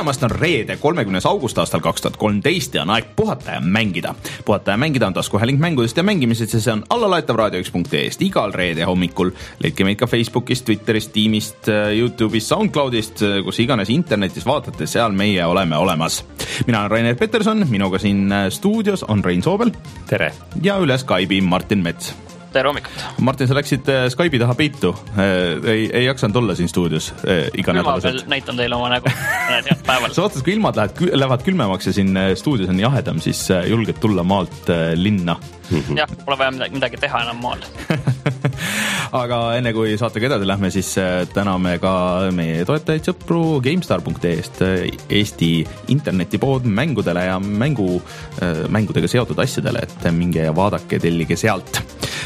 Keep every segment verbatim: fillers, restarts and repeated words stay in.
tulemast, on reede, kolmekümnes august aastal kaks tuhat kolmteist ja on aeg puhata ja mängida. Puhata ja mängida on taskuhääling mängudest ja mängimisest ja see on allalaetav raadio üks punkt ee-st igal reede hommikul. Leidke meid ka Facebookist, Twitterist, Teamist, YouTube'ist, SoundCloudist, kus iganes internetis vaatate, seal meie oleme olemas. Mina olen Rainer Peterson, minuga siin stuudios on Rein Soobel. Tere! Ja üle Skype'i Martin Mets. Tere hommikut. Martin, sa läksid Skype'i taha peitu. Ei, ei jaksanud olla siin stuudios iga nädalaselt. Külma veel näitan teile oma nägu. Head päeval. Sa vaatad, kui ilmad lähevad, lähevad külmemaks ja siin stuudios on jahedam, siis julged tulla maalt linna. Jah, pole vaja midagi, midagi teha enam maal. Aga enne kui saatega edasi lähme, siis täname ka meie toetajaid sõpru GameStar punkt ee-st, Eesti internetipood mängudele ja mängu, mängudega seotud asjadele, et minge ja vaadake, tellige sealt.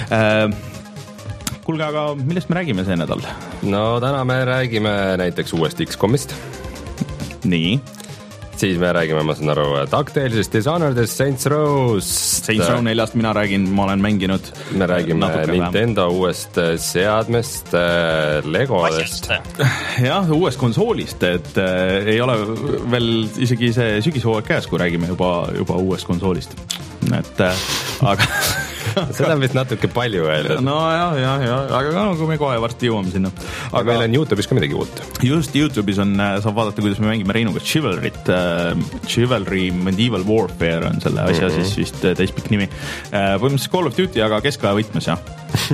Kuulge, aga millest me räägime see nädal? No täna me räägime näiteks uuest X COMist. Nii. Siis me räägime, ma saan aru, DuckTalesist, Dishonoredist, Saints Row'st. Saints Row neljast mina räägin, ma olen mänginud. Me räägime Nintendo vähem. Uuest seadmest, Legodest. Jah, uuest konsoolist, et äh, ei ole veel isegi see sügishooaeg käes, kui räägime juba, juba uuest konsoolist. Et, äh, aga... Seda on vist natuke palju öeldud. No jah, jah, jah, aga no, kui me kohe varsti jõuame sinna. Aga meil on YouTube'is ka midagi uut. Just YouTube'is on, saab vaadata, kuidas me mängime Reinuga Chivalryt. Chivalry Medieval Warfare on selle asja mm-hmm. siis vist täispikk nimi. Põhimõtteliselt Call of Duty, aga keskaja võtmes, jah.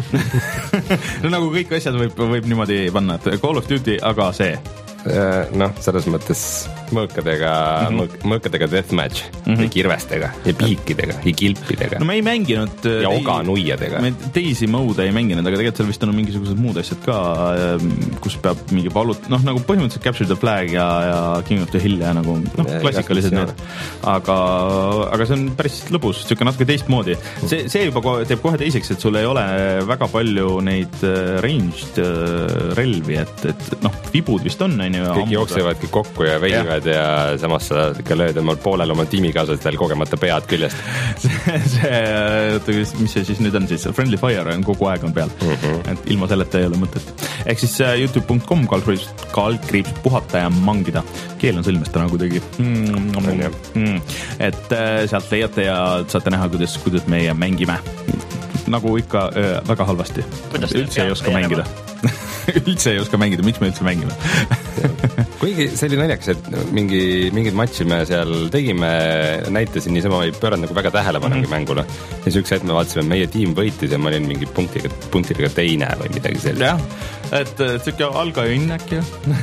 No nagu kõik asjad võib, võib niimoodi panna, et Call of Duty, aga see. Noh, selles mõttes mõõkadega, mm-hmm. mõõkadega deathmatch mm-hmm. ja kirvestega ja piikidega ja kilpidega. No me ei mänginud ja oganuiadega. Me teisi mode ei mänginud, aga tegelikult seal vist on mingisugused muud asjad ka, kus peab mingi palut, noh nagu põhimõtteliselt Capture the Flag ja, ja King of the Hill ja nagu noh, klassikalised need. Aga, aga see on päris lõbus, siuke natuke teistmoodi. See, see juba teeb kohe teiseks, et sul ei ole väga palju neid ranged relvi, et, et noh, vibud vist on, on ju. Kõik jooksevadki kokku ja veivad ja, ja samas sa ikka lööd omal poolel oma tiimikaaslased veel kogemata pead küljest. see, see, mis see siis nüüd on siis? Friendly Fire on kogu aeg on peal. Mm-hmm. Et ilma selleta ei ole mõtet. Ehk siis youtube punkt com kaldkriips puhata ja mangida. Keel on sõlmest täna kuidagi. Mm, mm, mm. Et sealt leiate ja saate näha, kuidas, kuidas meie mängime. Nagu ikka äh, väga halvasti. Üldse ei oska mängida. üldse ei oska mängida, miks me üldse mängime? Kuigi see oli naljakas, et mingi, mingid matši me seal tegime, näitasin niisama, ei pööranud nagu väga tähelepanu mm-hmm. mängule. Ja see üks hetk me vaatasime, meie tiim võitis ja ma olin mingi punktiga, punktiga teine või midagi sellist. Jah, et siuke algaõnn äkki.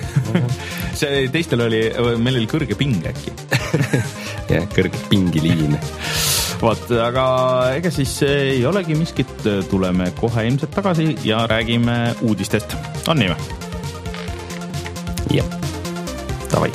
see teistel oli, meil oli kõrge ping äkki. Jah, kõrge pingiliin. Vaat, aga ega siis ei olegi miskit, tuleme kohe ilmselt tagasi ja räägime uudistest. On nii või? Jah, davai.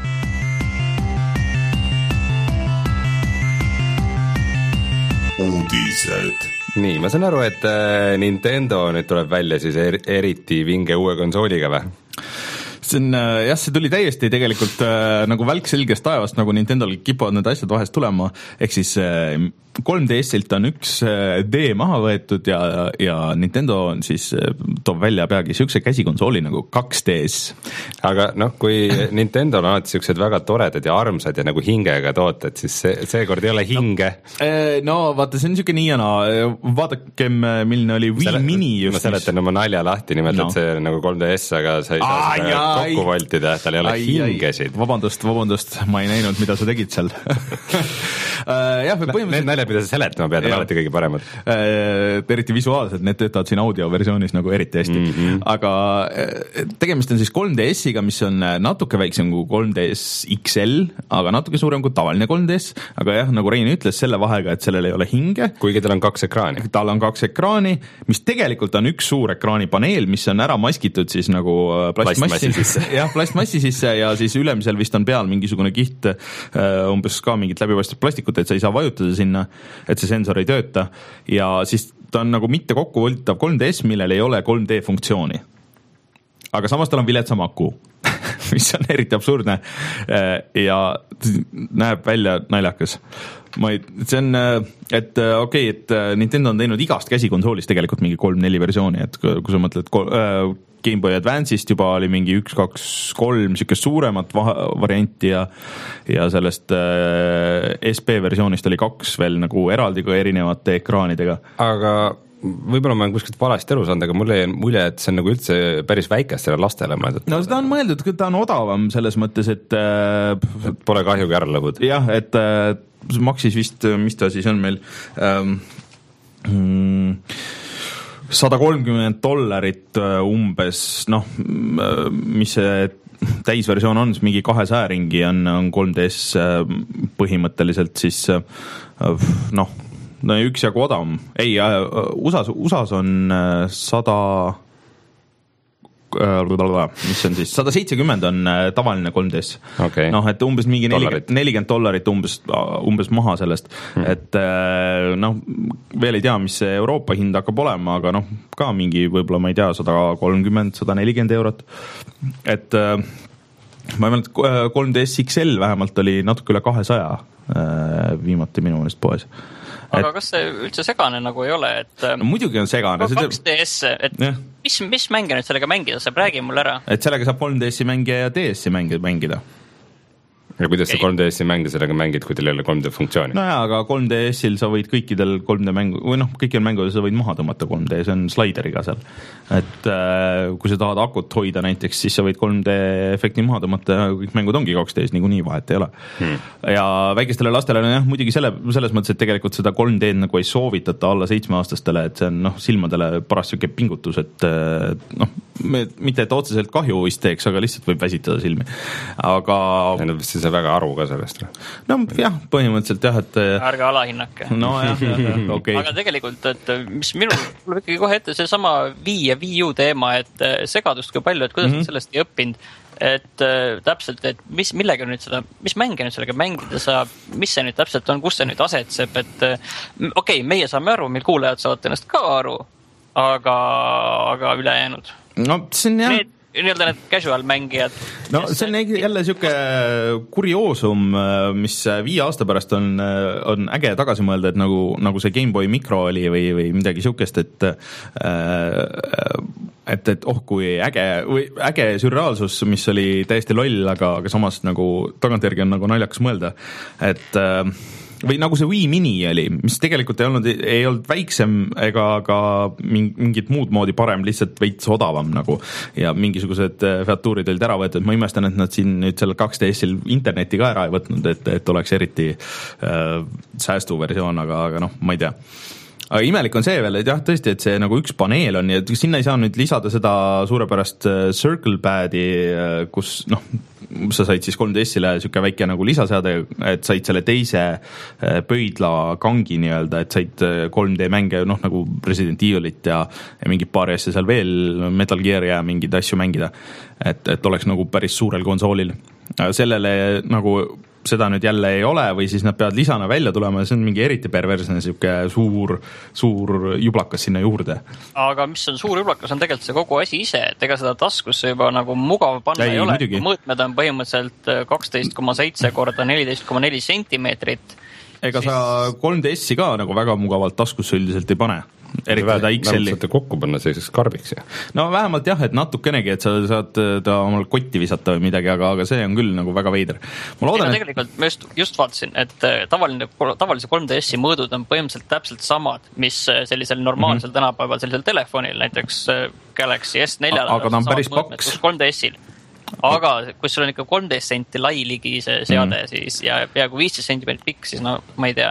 Uudised. Nii, ma saan aru, et Nintendo nüüd tuleb välja siis eriti vinge uue konsooliga või? See on, jah, see tuli täiesti tegelikult äh, nagu välk selgest taevast, nagu Nintendol kipuvad need asjad vahest tulema, ehk siis äh, kolm D S-ilt on üks äh, D maha võetud ja, ja Nintendo on siis äh, toob välja peagi siukse käsikonsooli nagu kaks D S. Aga noh, kui Nintendo on alati siuksed väga toredad ja armsad ja nagu hingega tooted, siis see, see kord ei ole hinge. No, äh, no vaata, see on siuke nii ja naa, vaadakem, milline oli Wii Sele, Mini just. Ma seletan oma nalja lahti, nimelt, no. Et see on nagu kolm D S, aga sa ei saa seda kokku valtida, tal ei ole ai, hingesid. Vabandust, vabandust, ma ei näinud, mida sa tegid seal. jah, põhimõtteliselt... Need naljad, mida sa seletama pead, on alati kõige paremad. Eriti visuaalselt, need töötavad siin audioversioonis nagu eriti hästi. Mm-hmm. Aga tegemist on siis kolm D S-iga, mis on natuke väiksem kui kolm D S X L, aga natuke suurem kui tavaline kolm D S. Aga jah, nagu Rein ütles, selle vahega, et sellel ei ole hinge. Kuigi tal on kaks ekraani. Tal on kaks ekraani, mis tegelikult on üks suur ekraanipaneel, mis on ära maskitud siis nagu plastmassi sisse. jah, plastmassi sisse ja siis ülemisel vist on peal mingisugune kiht, umbes ka mingit läbipaistvat plastikut, et sa ei saa vajutada sinna, et see sensor ei tööta ja siis ta on nagu mitte kokkuvoltav kolm D S, millel ei ole kolm D funktsiooni. Aga samas tal on viletsam aku. mis on eriti absurdne ja näeb välja naljakas. Ma ei, see on, et okei okay,, et Nintendo on teinud igast käsikonsoolis tegelikult mingi kolm-neli versiooni, et kui sa mõtled Game Boy Advance'ist juba oli mingi üks, kaks, kolm sükest suuremat varianti ja, ja sellest S P versioonist oli kaks veel nagu eraldi ka erinevate ekraanidega. Aga võib-olla ma olen kuskilt valesti aru saanud, aga mulle jäi mulje, et see on nagu üldse päris väikestele lastele mõeldud. No seda on mõeldud, ta on odavam selles mõttes, et, et pole kahjugi ära lõbud. Jah, et maksis vist, mis ta siis on meil ähm, sada kolmkümmend dollarit umbes, noh, mis see täisversioon on, mingi kahesaja ringi on, on kolm D S põhimõtteliselt, siis noh, no üks jagu odavam. Ei, U S A-s, U S A-s on sada, mis on siis, sada seitsekümmend on tavaline kolm D S. Okay. Noh, et umbes mingi nelikümmend dollarit umbes, umbes maha sellest. Hmm. Et noh, veel ei tea, mis see Euroopa hind hakkab olema, aga noh, ka mingi võib-olla, ma ei tea, sada kolmkümmend, sada nelikümmend eurot. Et ma ei mäleta, kolm D S X L vähemalt oli natuke üle kahesaja viimati minu mõnest poes. Aga et, kas see üldse segane nagu ei ole, et no, muidugi on segane. kaks D S, et yeah. mis, mis mänge nüüd sellega mängida saab, räägi mul ära. Et sellega saab kolm D S-i mängida ja D S-i mängida. Ja kuidas okay. sa kolm D S-i mänge sellega mängid, kui teil ei ole kolm D funktsiooni? No jaa, aga kolm D S-il sa võid kõikidel kolm D mängu, või noh, kõikidel mängudel sa võid maha tõmmata kolm D, see on slaideriga seal. Et äh, kui sa tahad akut hoida näiteks, siis sa võid kolm D efekti maha tõmmata ja kõik mängud ongi kaks D-s, niikuinii vahet ei ole. Hmm. Ja väikestele lastele, jah, muidugi selle, selles mõttes, et tegelikult seda kolm D nagu ei soovitata alla seitsmeaastastele, et see on noh, silmadele parast siuke pingutus, et noh, mitte et otseselt kahju vist teeks, aga lihtsalt võib väsitada silmi. Aga see väga aru ka sellest. No jah, põhimõtteliselt jah, et ärge alahinnake. No jah, jah, jah, okei. Aga tegelikult, et mis minul tuleb ikkagi kohe ette see sama Wii ja Wii U teema, et segadust kui palju, et kuidas mm-hmm. sellest ei õppinud, et täpselt, et mis, millega nüüd seda, mis mänge nüüd sellega mängida saab, mis see nüüd täpselt on, kus see nüüd asetseb, et okei, okay, meie saame aru, meil kuulajad saavad ennast ka aru, aga, aga ülejäänud. No see on jah. Need, nii-öelda need casual mängijad. No see on jälle siuke kurioosum, mis viie aasta pärast on, on äge tagasi mõelda, et nagu, nagu see Game Boy Micro oli või, või midagi siukest, et et, et oh, kui äge, või äge sürreaalsus, mis oli täiesti loll, aga, aga samas nagu tagantjärgi on nagu naljakas mõelda, et või nagu see Wii Mini oli, mis tegelikult ei olnud, ei olnud väiksem ega ka mingit muud moodi parem, lihtsalt veits odavam nagu ja mingisugused featuurid olid ära võetud. Ma imestan, et nad siin nüüd selle kaks D S-il interneti ka ära ei võtnud, et, et oleks eriti äh, säästuversioon, aga, aga noh, ma ei tea. Aga imelik on see veel, et jah, tõesti, et see nagu üks paneel on ja sinna ei saa nüüd lisada seda suurepärast Circle Padi, kus noh, sa said siis kolm D S-ile siuke väike nagu lisaseade, et said selle teise pöidla kangi nii-öelda, et said kolm D mänge, noh nagu Resident Evilit ja, ja mingid paari asja seal veel, Metal Gear ja mingeid asju mängida, et, et oleks nagu päris suurel konsoolil. Sellele nagu seda nüüd jälle ei ole või siis nad peavad lisana välja tulema ja see on mingi eriti perversne siuke suur, suur jublakas sinna juurde. Aga mis on suur jublakas, on tegelikult see kogu asi ise, et ega seda taskusse juba nagu mugav panna ei, ei ole. Mõõtmed on põhimõtteliselt kaksteist koma seitse korda neliteist koma neli sentimeetrit. Ega siis... sa kolm D S-i ka nagu väga mugavalt taskusse üldiselt ei pane. Eriti seda X L-i. Saate kokku panna selliseks karbiks. Ja. No vähemalt jah, et natukenegi, et sa saad ta omal kotti visata või midagi, aga, aga see on küll nagu väga veider. Ma loodan, ei, no, tegelikult ma just, just vaatasin, et tavaline, tavalise kolm D S-i mõõdud on põhimõtteliselt täpselt samad, mis sellisel normaalsel mm-hmm. tänapäeval sellisel telefonil, näiteks Galaxy S neljal. Aga ta on päris paks. kolm D S-il. Aga kui sul on ikka kolmteist senti lai ligi see seade mm. siis, ja peaaegu viisteist sentimeetrit pikk, siis no ma ei tea.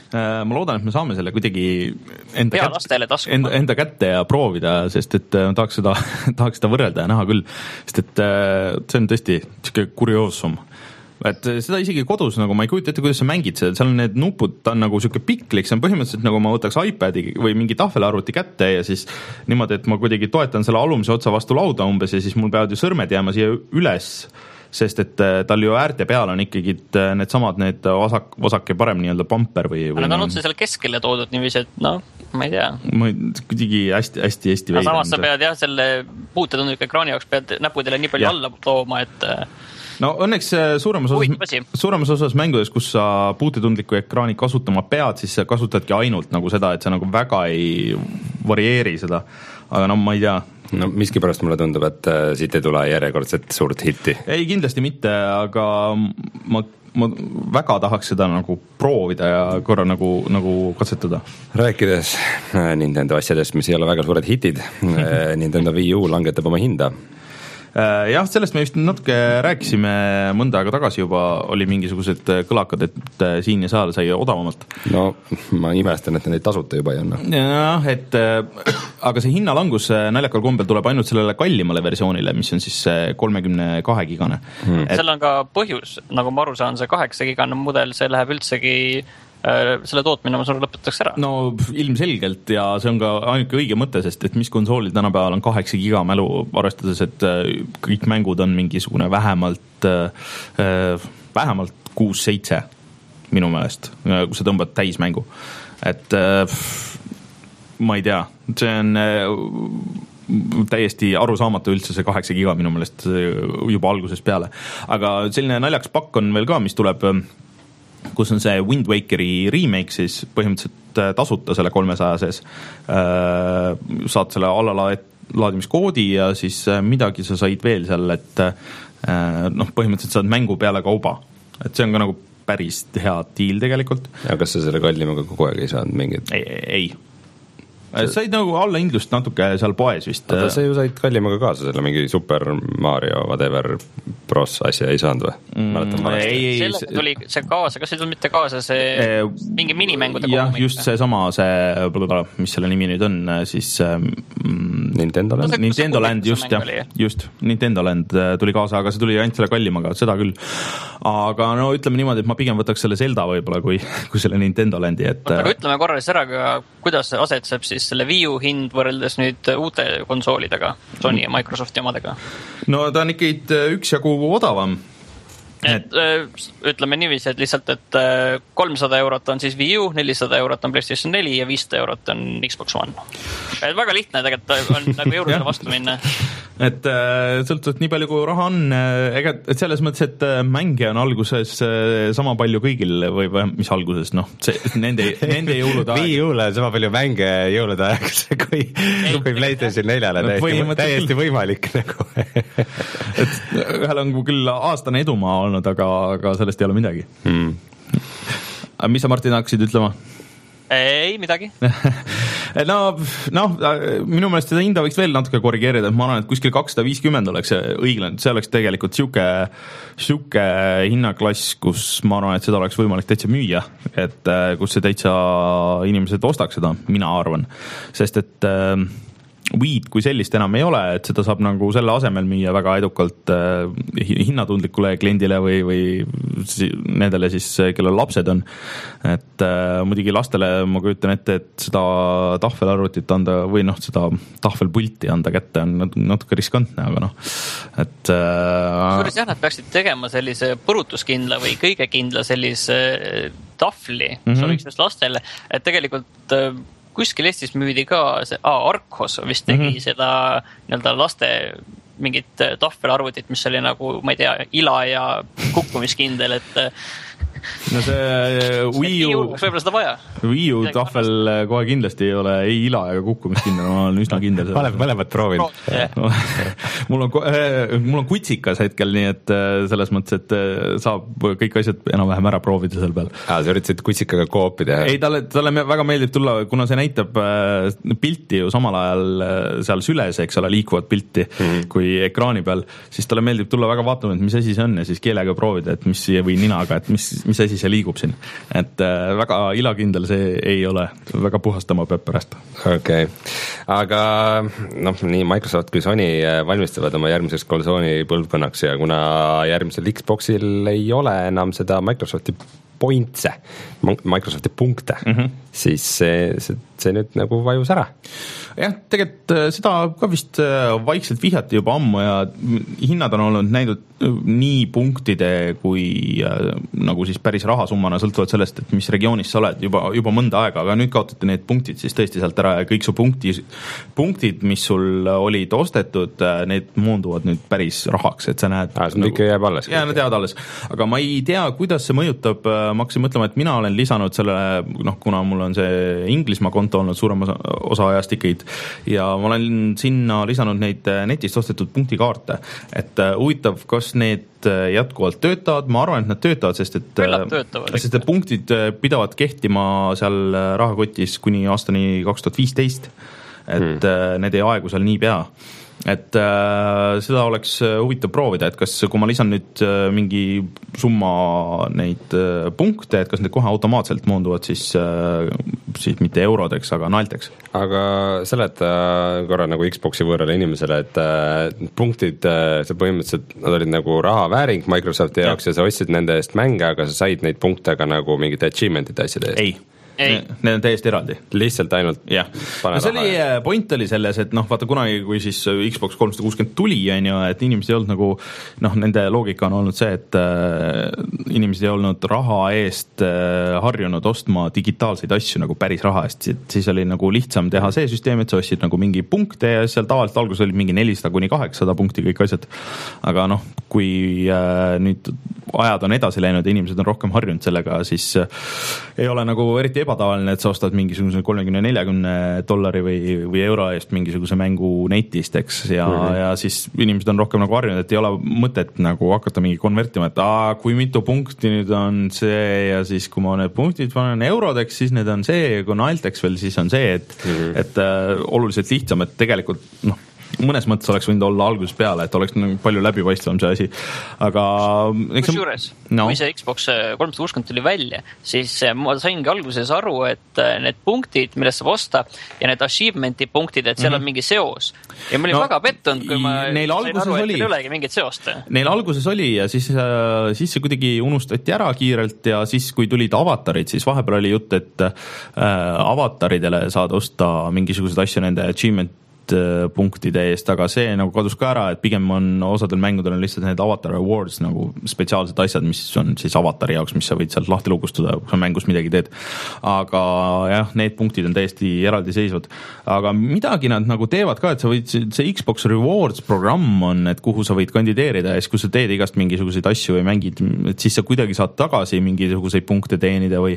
Ma loodan, et me saame selle kuidagi enda, kätte, enda, enda kätte ja proovida, sest et tahaks seda, tahaks seda võrrelda ja näha küll. Sest et see on tõesti siuke kurioosum. Et seda isegi kodus, nagu ma ei kujuta ette, kuidas sa mängid seda, seal on need nupud, ta on nagu siuke piklik, see on põhimõtteliselt nagu ma võtaks iPadi või mingi tahvelarvuti kätte ja siis niimoodi, et ma kuidagi toetan selle alumise otsa vastu lauda umbes ja siis mul peavad ju sõrmed jääma siia üles, sest et tal ju äärte peal on ikkagi need samad, need vasak, vasake parem nii-öelda bumper või, või need on otse seal keskele toodud niiviisi, et noh, ma ei tea. Ma kuidagi hästi, hästi, hästi veidi. Samas sa pead jah, selle puutetundliku ekraani jaoks pead näpudele nii palju ja. alla tooma, et no õnneks suuremas osas, suuremas osas mängudes, kus sa puutetundliku ekraani kasutama pead, siis sa kasutadki ainult nagu seda, et sa nagu väga ei varieeri seda. Aga no ma ei tea. No miskipärast mulle tundub, et siit ei tule järjekordset suurt hitti. Ei, kindlasti mitte, aga ma ma väga tahaks seda nagu proovida ja korra nagu, nagu katsetada. Rääkides Nintendo asjadest, mis ei ole väga suured hitid, Nintendo Wii U langetab oma hinda. Jah, sellest me just natuke rääkisime mõnda aega tagasi juba, oli mingisugused kõlakad, et siin ja seal sai odavamalt. No ma imestan, et neid tasuta juba ei anna. Jah, et aga see hinnalangus naljakal kombel tuleb ainult sellele kallimale versioonile, mis on siis kolmekümne kahe gigane. Hmm. Et... Seal on ka põhjus, nagu ma aru saan, see kaheksa gigane mudel, see läheb üldsegi selle tootmine ma sulle lõpetatakse ära. No ilmselgelt ja see on ka ainuke õige mõte, sest et mis konsoolid tänapäeval on kaheksa giga mälu, arvestades, et kõik mängud on mingisugune vähemalt vähemalt kuus seitse minu meelest, kui sa tõmbad täismängu. Et ma ei tea, see on täiesti arusaamatu üldse see kaheksa giga minu meelest juba algusest peale. Aga selline naljaks pakk on veel ka, mis tuleb kus on see Wind Wakeri remake siis põhimõtteliselt tasuta selle kolmesaja sees. Saad selle allalaadimiskoodi ja siis midagi sa said veel seal, et noh, põhimõtteliselt saad mängu peale kauba. Et see on ka nagu päris hea deal tegelikult. Ja kas sa selle kallimaga kogu aeg ei saanud mingit? Ei, ei. Said nagu allahindlust natuke seal poes vist. Aga sa ju said kallimaga kaasa selle mingi Super Mario whatever Bros asja ei saanud või? Mm, ei, ei, selle tuli see kaasa, kas see tuli mitte kaasa see e, mingi minimängude jah, kogu just see sama, see, mis selle nimi nüüd on, siis mm, Nintendo Land, no, Nintendo Land just, jah, just, Nintendo Land tuli kaasa, aga see tuli ainult selle kallimaga, seda küll. Aga no ütleme niimoodi, et ma pigem võtaks selle Zelda võibolla kui, kui selle Nintendo Landi, et aga ütleme korralis ära, kuidas asetseb siis selle Wii U hind võrreldes nüüd uute konsoolidega, Sony ja Microsofti omadega? No ta on ikkagi üks jagu odavam. Et, ütleme niiviisi, et lihtsalt, et kolmsada eurot on siis Wii U, nelisada eurot on PlayStation neli ja viissada eurot on Xbox One. Et väga lihtne tegelikult on nagu eurusele vastu minna. Et sõltub nii palju, kui raha on, ega, et selles mõttes, et mänge on alguses sama palju kõigil või, või mis alguses, noh, see, nende, nende jõulude aeg. Wii U-le sama palju mänge jõulude aeg, kui, kui PlayStation neljale no, täiesti, täiesti võimalik nagu. Et ühel on küll aastane edumaa olnud, aga, aga sellest ei ole midagi. Hmm. Mis sa, Martin, hakkasid ütlema? Ei, midagi. no, no, minu meelest seda hinda võiks veel natuke korrigeerida, et ma arvan, et kuskil kakssada viiskümmend oleks õiglane, see oleks tegelikult siuke, siuke hinnaklass, kus ma arvan, et seda oleks võimalik täitsa müüa, et kus see täitsa inimesed ostaks seda, mina arvan, sest et Wii'd kui sellist enam ei ole, et seda saab nagu selle asemel müüa väga edukalt äh, hinnatundlikule kliendile või, või nendele siis, kellel lapsed on. Et äh, muidugi lastele ma kujutan ette, et seda tahvelarvutit anda või noh, seda tahvelpulti anda kätte on natuke riskantne, aga noh, et äh, Suuris jah, nad peaksid tegema sellise põrutuskindla või kõige kindla sellise tahvli, mm-hmm. soliks just lastele, et tegelikult äh, kuskil Eestis müüdi ka see, ah, Arkhos vist tegi mm-hmm. seda nii-öelda laste mingit tahvelarvutit, mis oli nagu, ma ei tea, ila ja kukkumiskindel, et no see Wii U võib-olla seda vaja. Wii U tahvel kohe kindlasti ei ole ei ila ega kukkumiskindel, ma olen üsna kindel. Ma olen mõlemad proovin. No, mul, on, mul on kutsikas hetkel, nii et selles mõttes, et saab kõik asjad enam-vähem ära proovida seal peal. Ah, sa üritasid kutsikaga koopi teha? Ei, talle, talle väga meeldib tulla, kuna see näitab pilti ju samal ajal seal süles, eks ole, liikuvat pilti mm-hmm. kui ekraani peal, siis talle meeldib tulla väga vaatama, et mis asi see on ja siis keelega proovida, et mis või ninaga, et mis mis asi see liigub siin. Et äh, väga ilakindel see ei ole. Väga puhastama peab pärast. Okei. Okay. Aga noh, nii Microsoft kui Sony valmistavad oma järgmiseks konsooli põlvkonnaks ja kuna järgmisel Xboxil ei ole enam seda Microsofti pointse, Microsofti punkte mm, -hmm. siis see, see, see nüüd nagu vajus ära. Jah, tegelikult seda ka vist vaikselt vihjati juba ammu ja hinnad on olnud näidud nii punktide kui nagu siis päris rahasummana sõltuvalt sellest, et mis regioonis sa oled juba, juba mõnda aega, aga nüüd kaotati need punktid siis tõesti sealt ära ja kõik su punkti, punktid, mis sul olid ostetud, need moonduvad nüüd päris rahaks, et sa näed ah, see nagu, ikka jääb alles. Jaa, need jäävad alles. Aga ma ei tea, kuidas see mõjutab, ma hakkasin mõtlema, et mina olen lisanud selle, noh, kuna mul on see Inglismaa konto olnud suurem osa, osa ajast ikkagi ja ma olen sinna lisanud neid netist ostetud punktikaarte, et huvitav, kas need jätkuvalt töötavad, ma arvan, et nad töötavad, sest et, sest et punktid pidavad kehtima seal rahakotis kuni aastani kaks tuhat viisteist, et hmm. need ei aegu seal nii pea. Et äh, seda oleks huvitav proovida, et kas, kui ma lisan nüüd äh, mingi summa neid äh, punkte, et kas need kohe automaatselt moonduvad siis, äh, siis mitte eurodeks, aga naelteks. Aga seleta korra nagu Xboxi võõrale inimesele, et äh, punktid, äh, see põhimõtteliselt, nad olid nagu rahavääring Microsofti ja. jaoks ja sa ostsid nende eest mänge, aga sa said neid punkte ka nagu mingite achievement'ide asjade eest. Ei. Ei. Need on täiesti eraldi. Lihtsalt ainult jah. No see oli, point oli selles, et noh, vaata kunagi, kui siis Xbox kolmsada kuuskümmend tuli, on ju, et inimesed ei olnud nagu, noh, nende loogika on olnud see, et äh, inimesed ei olnud raha eest äh, harjunud ostma digitaalseid asju nagu päris raha eest, siis oli nagu lihtsam teha see süsteem, et sa ostsid nagu mingi punkte ja seal tavaliselt alguses oli mingi nelisada kuni kaheksasada punkti kõik asjad, aga noh, kui äh, nüüd ajad on edasi läinud ja inimesed on rohkem harjunud sellega, siis äh, ei ole nagu eriti ebatavaline, et sa ostad mingisuguse kolmekümne nelikümne dollari või, või euro eest mingisuguse mängu netist, eks, ja, mm-hmm. ja siis inimesed on rohkem nagu harjunud, et ei ole mõtet nagu hakata mingi konvertima, et aa, kui mitu punkti nüüd on see ja siis kui ma need punktid panen eurodeks, siis need on see ja kui naelteks veel, siis on see, et, mm-hmm. et äh, oluliselt lihtsam, et tegelikult noh, mõnes mõttes oleks võinud olla alguses peale, et oleks nagu palju läbipaistvam see asi, aga kusjuures, no. kui see Xbox kolmsada kuuskümmend tuli välja, siis ma saingi alguses aru, et need punktid, millest saab osta ja need achievementi punktid, et seal mm-hmm. on mingi seos ja ma olin no, väga pettunud, kui ma sain aru, et neil ei olegi mingit seost. Neil alguses oli ja siis, siis see kuidagi unustati ära kiirelt ja siis kui tulid avatarid, siis vahepeal oli jutt, et äh, avataridele saad osta mingisuguseid asju nende achievement punktide eest, aga see nagu kadus ka ära, et pigem on osadel mängudel on lihtsalt need avatar awards nagu spetsiaalsed asjad, mis on siis avatari jaoks, mis sa võid sealt lahti lukustada, kui sa mängus midagi teed. Aga jah, need punktid on täiesti eraldiseisvad. Aga midagi nad nagu teevad ka, et sa võid, see Xbox Rewards programm on, et kuhu sa võid kandideerida ja siis, kui sa teed igast mingisuguseid asju või mängid, et siis sa kuidagi saad tagasi mingisuguseid punkte teenida või,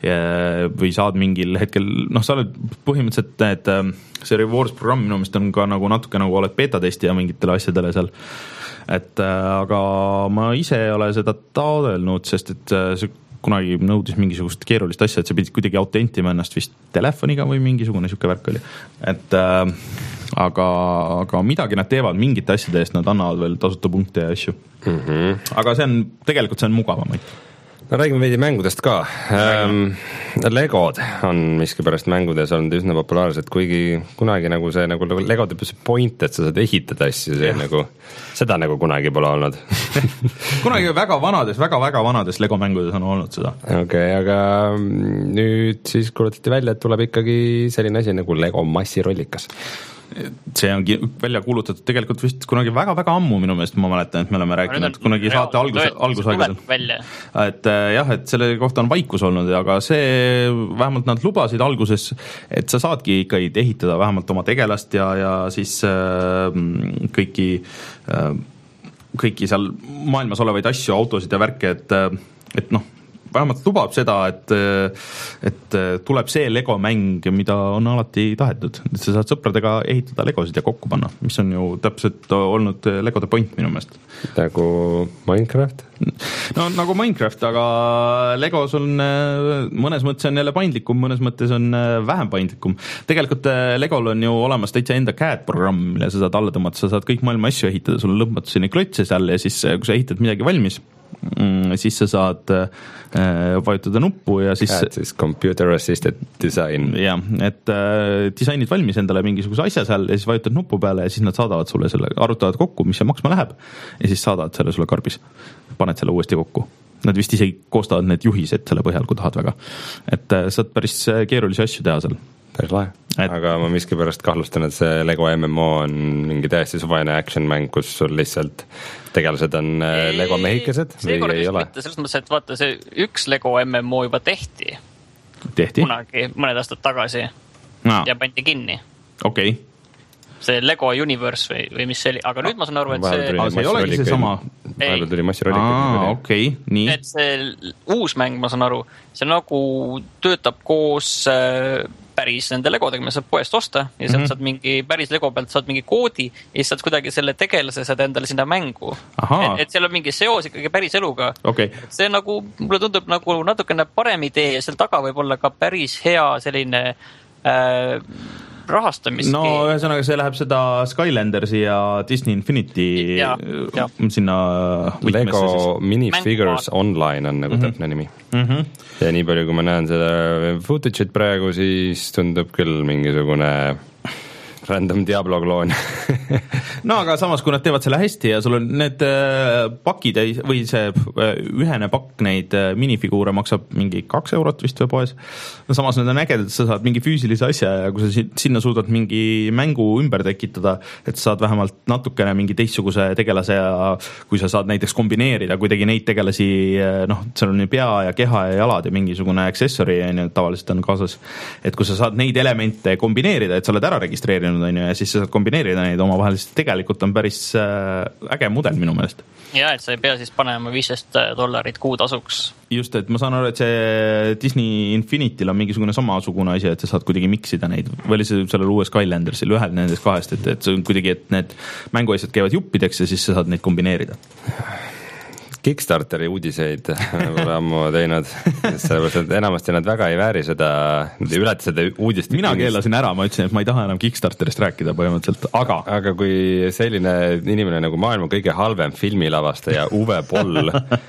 või saad mingil hetkel, noh, sa oled põhimõtteliselt need, see Rewards programm minu meelest on ka nagu natuke nagu oled beta-testi ja mingitele asjadele seal. Et aga ma ise ei ole seda taodelnud, sest et see kunagi nõudis mingisugust keerulist asja, et sa pidid kuidagi autentima ennast vist telefoniga või mingisugune siuke värk oli. Et äh, aga, aga midagi nad teevad, mingite asjade eest nad annavad veel tasuta punkte ja asju. Mm-hmm. Aga see on, tegelikult see on mugavam. No räägime veidi mängudest ka. Ähm, Legod on miskipärast mängudes olnud üsna populaarsed, kuigi kunagi nagu see nagu Legod on see point, et sa saad ehitada asju, see nagu, seda nagu kunagi pole olnud. kunagi väga vanades, väga-väga vanades Lego mängudes on olnud seda. Okei, okay, aga nüüd siis kuulutati välja, et tuleb ikkagi selline asi nagu Lego massirollikas. See on välja kuulutatud tegelikult vist kunagi väga-väga ammu minu meelest, ma mäletan, et me oleme rääkinud kunagi saate algus, algusaegadel. Et jah, et selle kohta on vaikus olnud, aga see vähemalt nad lubasid alguses, et sa saadki ikkagi ehitada vähemalt oma tegelast ja, ja siis äh, kõiki, äh, kõiki seal maailmas olevaid asju, autosid ja värke, et, et noh, vähemalt lubab seda, et, et tuleb see Lego mäng, mida on alati tahetud. Et sa saad sõpradega ehitada Legosid ja kokku panna, mis on ju täpselt olnud Legode point minu meelest. Nagu Minecraft? No nagu Minecraft, aga Legos on mõnes mõttes on jälle paindlikum, mõnes mõttes on vähem paindlikum. Tegelikult Legol on ju olemas täitsa enda C A D-programm, mille sa saad alla tõmmata, sa saad kõik maailma asju ehitada, sul on lõpmatuseni klotse seal ja siis kui sa ehitad midagi valmis, siis sa saad äh, vajutada nuppu ja siis... C A D siis Computer Assisted Design. Jah, et äh, disainid valmis endale mingisuguse asja seal ja siis vajutad nuppu peale ja siis nad saadavad sulle selle, arutavad kokku, mis see maksma läheb ja siis saadavad selle sulle karbis. Paned selle uuesti kokku. nad vist isegi koostavad need juhised selle põhjal, kui tahad väga. Et saad päris keerulisi asju teha seal. Päris lahe, et... aga ma miskipärast kahtlustan, et see Lego M M O on mingi täiesti suvaline action mäng, kus sul lihtsalt tegelased on ei, Lego mehikesed või ei ole? Selles mõttes, et vaata, see üks Lego M M O juba tehti, tehti? kunagi mõned aastad tagasi no. ja pandi kinni. Okei okay. See Lego Universe või, või mis see oli, aga nüüd ma saan aru, et see... Aga see ei olegi see sama... Vahepeal tuli massirolika. Aa, okei, okay. nii. Et see uus mäng, ma saan aru, see nagu töötab koos päris nende Legodega, me saad poest osta ja sealt mm -hmm. saad mingi päris Lego pealt saad mingi koodi ja siis saad kuidagi selle tegelase saad endale sinna mängu. Et, et seal on mingi seos ikkagi päris eluga. Okay. See nagu, mulle tundub nagu natukene parem idee ja seal taga võib olla ka päris hea selline... Äh, rahastamist. No ühesõnaga see läheb seda Skylandersi ja Disney Infinity ja, ja. sinna Lego Minifigures Online on nagu mm -hmm. täpne nimi. Mm -hmm. Ja nii palju, kui ma näen seda footage'it praegu, siis tundub küll mingisugune random Diablo kloon. No aga samas, kui nad teevad selle hästi ja sul on need pakid või see ühene pakk neid minifiguure maksab mingi kaks eurot vist või poes. No samas need on ägedad, sa saad mingi füüsilise asja ja kui sa sinna suudad mingi mängu ümber tekitada, et saad vähemalt natukene mingi teistsuguse tegelase ja kui sa saad näiteks kombineerida kuidagi neid tegelasi, noh, seal on nii pea ja keha ja jalad ja mingisugune accessory tavaliselt on kaasas, et kui sa saad neid elemente kombineerida, et sa oled ära registreerinud ja siis sa saad kombineerida neid omavahel, siis tegelikult on päris äge mudel minu meelest. Ja, et sa ei pea siis panema viisteist dollarit kuutasuks. Just, et ma saan aru, et see Disney Infinityl on mingisugune samasugune asi, et sa saad kuidagi miksida neid, või oli see sellel uue Skylandersil ühel nendest kahest, et, et see on kuidagi, et need mänguasjad käivad juppideks ja siis sa saad neid kombineerida. Kickstarteri uudiseid pole ammu teinud, sellepärast, et enamasti nad väga ei vääri seda, nad ei ületa seda uudist. Mina keelasin ära, ma ütlesin, et ma ei taha enam Kickstarterist rääkida põhimõtteliselt, aga... Aga kui selline inimene nagu maailma kõige halvem filmilavastaja Uwe Boll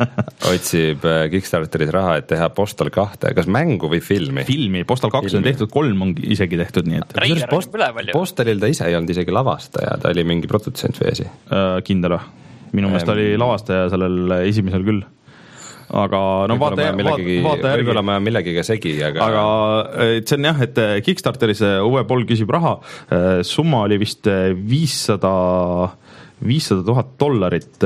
otsib Kickstarteris raha, et teha Postal kahte, kas mängu või filmi? Filmi, Postal kaks filmi. On tehtud, kolm on isegi tehtud, nii et... Post, Postalil ta ise ei olnud isegi lavastaja, ta oli mingi produtsent või asi. Kindel või? Minu meelest oli lavastaja sellel esimesel küll. Aga no vaata, millegi, vaata järgi. Võib-olla ma millegiga segi, aga... Aga see on jah, et Kickstarteris Uwe Boll küsib raha. Summa oli vist viissada tuhat dollarit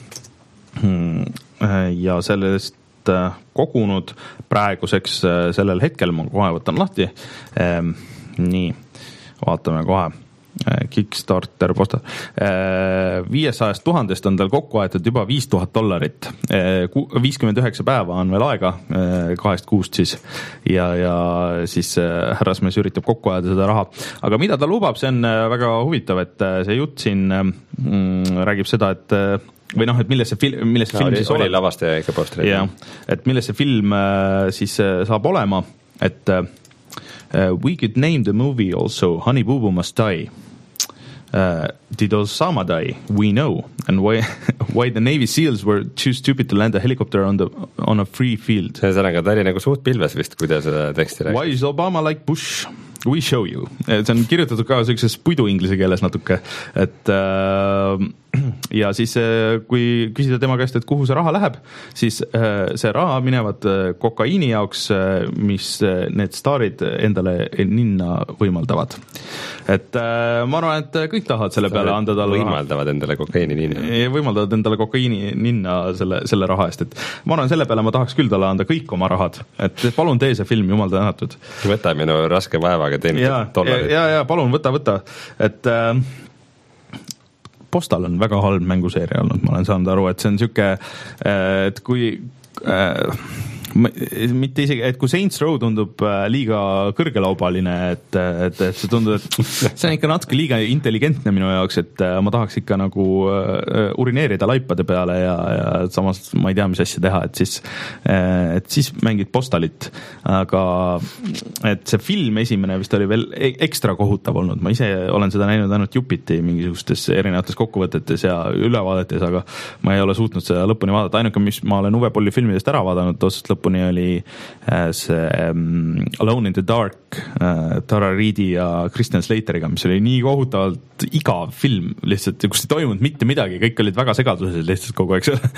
ja sellest kogunud praeguseks sellel hetkel, ma kohe võtan lahti. Nii, vaatame kohe. Kickstarter posta. viiesajast tuhandest on tal kokku aetud juba viis tuhat dollarit. viiskümmend üheksa päeva on veel aega, kahest kuust siis. Ja, ja siis härrasmees üritab kokku ajada seda raha. Aga mida ta lubab, see on väga huvitav, et see jutt siin mm, räägib seda, et või noh, et milles see film, milles see no, film oli, siis oli oleb. Lavastaja ikka postri. Ja, et milles see film siis saab olema, et Uh, we could name the movie also Honey Boo Boo Must Die. Uh, did Osama die? We know. And why why the Navy SEALs were too stupid to land a helicopter on the on a free field. See sõnaga, ta oli nagu suht pilves vist, kui ta seda teksti rääkis. Why is Obama like Bush? We show you. See on kirjutatud ka sellises puidu inglise keeles natuke, et äh, ja siis kui küsida tema käest, et kuhu see raha läheb, siis äh, see raha minevad kokaiini jaoks, mis need staarid endale ninna võimaldavad. Et äh, ma arvan, et kõik tahavad selle peale anda talle võimaldavad raha. Endale kokaiini ninna. Võimaldavad endale kokaiini ninna selle, selle raha eest, et ma arvan, selle peale ma tahaks küll talle anda kõik oma rahad, et palun tee see film, jumal tänatud. Võta minu raske vaevaga teenitud dollarid. Ja, ja, palun, võta, võta, et äh, Postal on väga halb mänguseeria olnud, ma olen saanud aru, et see on siuke, et kui äh, mitte isegi, et kui Saints Row tundub liiga kõrgelaubaline, et, et, et see tundub, et see on ikka natuke liiga intelligentne minu jaoks, et ma tahaks ikka nagu urineerida laipade peale ja, ja samas ma ei tea, mis asja teha, et siis, et siis mängid Postalit, aga et see film esimene vist oli veel ekstra kohutav olnud, ma ise olen seda näinud ainult jupiti mingisugustes erinevates kokkuvõtetes ja ülevaadetes, aga ma ei ole suutnud seda lõpuni vaadata, ainuke, mis ma olen Uwe Bolli filmidest ära vaadanud, otsast lõpuni lõpuni oli see um, Alone in the Dark uh, Tara Reidi ja Christian Slateriga, mis oli nii kohutavalt igav film lihtsalt, kus ei toimunud mitte midagi, kõik olid väga segaduses lihtsalt kogu aeg seal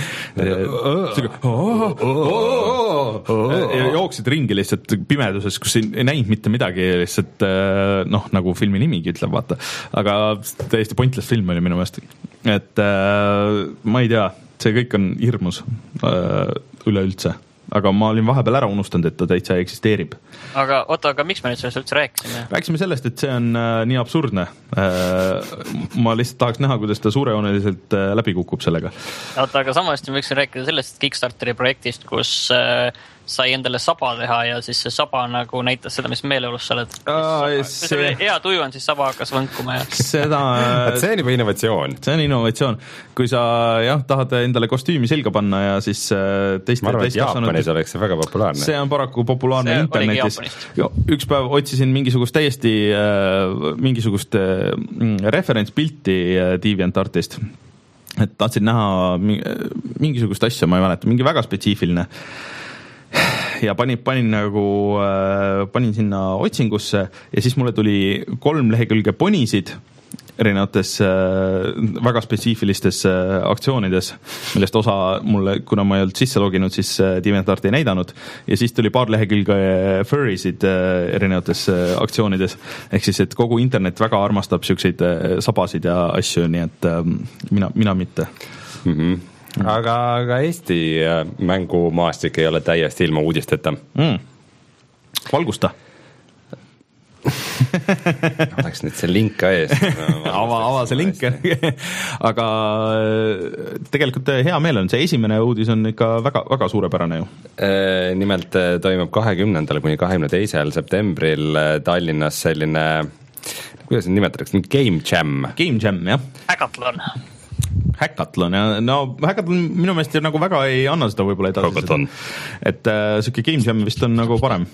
ja jooksid ringi lihtsalt pimeduses, kus ei, ei näinud mitte midagi, lihtsalt noh, nagu filmi nimigi ütleb, vaata, aga täiesti pointless film oli minu meelest, et äh, ma ei tea, see kõik on hirmus äh, üleüldse, aga ma olin vahepeal ära unustanud, et ta täitsa eksisteerib. Aga oota, aga miks me nüüd sellest üldse rääkisime? Rääkisime sellest, et see on äh, nii absurdne. Äh, ma lihtsalt tahaks näha, kuidas ta suurejooneliselt äh, läbi kukub sellega. Oota, aga samas me võiks rääkida sellest Kickstarteri projektist, kus äh, sai endale saba teha ja siis see saba nagu näitas seda, mis meeleolus sa oled. Aa, see... Hea tuju on, siis saba hakkas võnkuma. Ja... Seda... see on juba innovatsioon. See on innovatsioon. Kui sa jah, tahad endale kostüümi selga panna ja siis teiste... Ma arvan, et Jaapanis oleks see väga populaarne. See on paraku populaarne see internetis. Jo, üks päev otsisin mingisugust täiesti mingisugust referentspilti DeviantArtist. Et tahtsin näha mingisugust asja, ma ei mäleta, mingi väga spetsiifiline. Ja panin, panin nagu, panin sinna otsingusse ja siis mulle tuli kolm lehekülge ponisid erinevates väga spetsiifilistes aktsioonides, millest osa mulle, kuna ma ei olnud sisse loginud, siis DeviantArt ei näidanud ja siis tuli paar lehekülge furrysid erinevates aktsioonides, ehk siis, et kogu internet väga armastab siukseid sabasid ja asju, nii et mina, mina mitte. Mhm. Aga, aga Eesti mängumaastik ei ole täiesti ilma uudisteta. Mm. Valgusta. Oleks nüüd see link ka ees. ava, ava see link. Aga tegelikult hea meel on, see esimene uudis on ikka väga, väga suurepärane ju. Nimelt toimub kahekümnendal kuni kahekümne teisel septembril Tallinnas selline, kuidas need nimetatakse, Game Jam. Game Jam, jah. Hackathon. Hackathon, ja no Hackathon minu meelest nagu väga ei anna seda võib-olla edasi. Et äh, siuke Game Jam vist on nagu parem.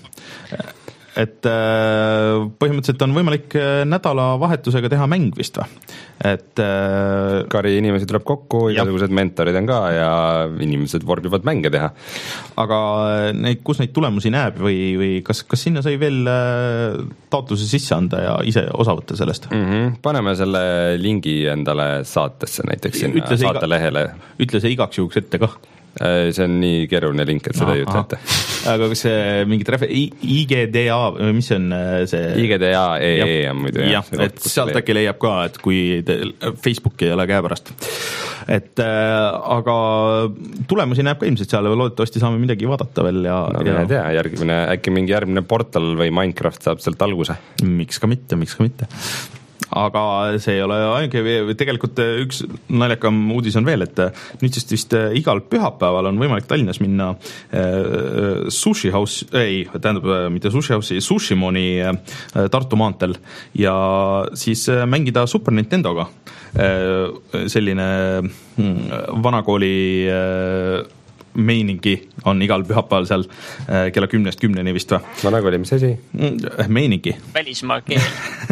Et äh, põhimõtteliselt on võimalik nädalavahetusega teha mäng vist või? Et äh, Kari inimesi tuleb kokku, igasugused mentorid on ka ja inimesed vorbivad mänge teha. Aga neid, kus neid tulemusi näeb või, või kas, kas sinna sai veel äh, taotluse sisse anda ja ise osa võtta sellest? Mm-hmm. Paneme selle lingi endale saatesse näiteks sinna ütle saatelehele. Iga, ütle see igaks juhuks ette kah. See on nii keeruline link, et seda ei ütle ette. Aga kas see mingit refer- I G D A, mis on see? I G D A E E on muidu. Jah, et sealt äkki leiab ka, et kui Facebook ei ole käepärast. Et äh, aga tulemusi näeb ka ilmselt seal, loodetavasti saame midagi vaadata veel. Ja, no ja... tea, järgmine, äkki mingi järgmine portal või Minecraft saab sealt alguse. Miks ka mitte, miks ka mitte. Aga see ei ole ainke, tegelikult üks naljakam uudis on veel, et nüüdsest vist igal pühapäeval on võimalik Tallinnas minna äh, Sushi House, ei, tähendab mitte Sushi House'i, Sushimoni äh, Tartu maantel ja siis äh, mängida Super Nintendoga. Äh, selline mm, vanakooli äh, meiningi on igal pühapäeval seal äh, kella kümnest kümneni vist või? Vanakooli, mis asi? Meiningi. Välismaa keel.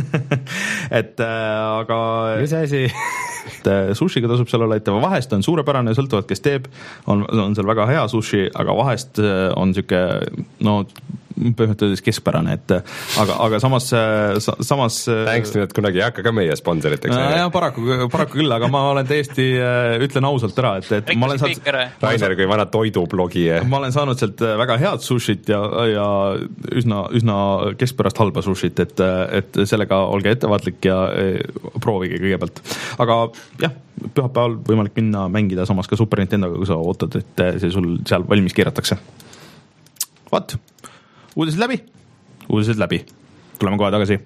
et äh, aga mis asi? et sushiga tasub seal olla, et vahest on suurepärane, sõltuvad kes teeb, on, on seal väga hea sushi, aga vahest on siuke no põhimõtteliselt keskpärane, et aga, aga samas samas thanks nüüd, et kunagi ei hakka ka meie sponsoriteks. No, jah, paraku, paraku küll, aga ma olen täiesti, ütlen ausalt ära, et, et ma olen saanud Rainer kui vana toidublogija. Ma olen saanud sealt väga head sushit ja, ja üsna, üsna keskpärast halba sushit, et, et sellega olge ettevaatlik ja proovige kõigepealt. Aga jah, pühapäeval võimalik minna mängida samas ka Super Nintendoga, kui sa ootad, et see sul seal valmis keeratakse. Vaat, uudised läbi, uudised läbi. Tuleme kohe tagasi.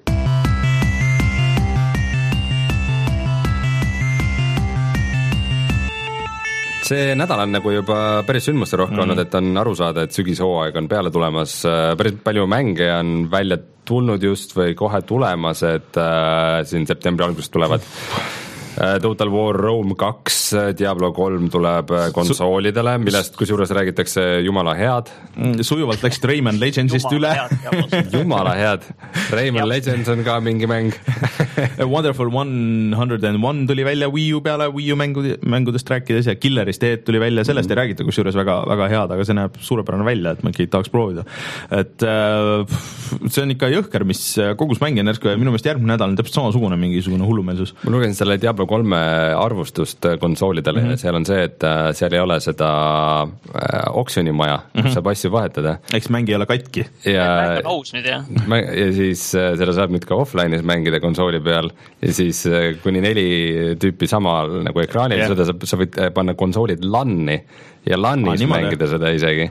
See nädal on nagu juba päris sündmuste rohke mm. olnud, et on aru saada, et sügishooaeg on peale tulemas. Päris palju mänge on välja tulnud just või kohe tulemas, et äh, siin septembri alguses tulevad. Total War Rome kaks, Diablo kolm tuleb konsoolidele, millest kusjuures räägitakse jumala head. Sujuvalt läksid Rayman Legendsist üle. Jumala head. Rayman Legends on ka mingi mäng. Wonderful one oh one tuli välja Wii U peale, Wii U mängud, mängudest rääkides ja Killerist Dead tuli välja, sellest mm. ei räägita kusjuures väga, väga head, aga see näeb suurepärane välja, et ma ikka tahaks proovida. Et äh, see on ikka jõhker, mis kogus mängi on järsku ja minu meelest järgmine nädal on täpselt samasugune mingisugune hullumeelsus. Ma lugesin selle Diablo kolme arvustust konsoolidele mm -hmm. ja seal on see, et seal ei ole seda oksjonimaja, kus mm -hmm. saab asju vahetada. Eks mängi ei ole katki. Ja, mäng on aus nüüd, jah. Ja siis seda saab nüüd ka offline'is mängida konsooli peal ja siis kuni neli tüüpi samal nagu ekraanil yeah. seda saab, sa võid panna konsoolid LAN-i ja LAN-is ah, mängida seda isegi.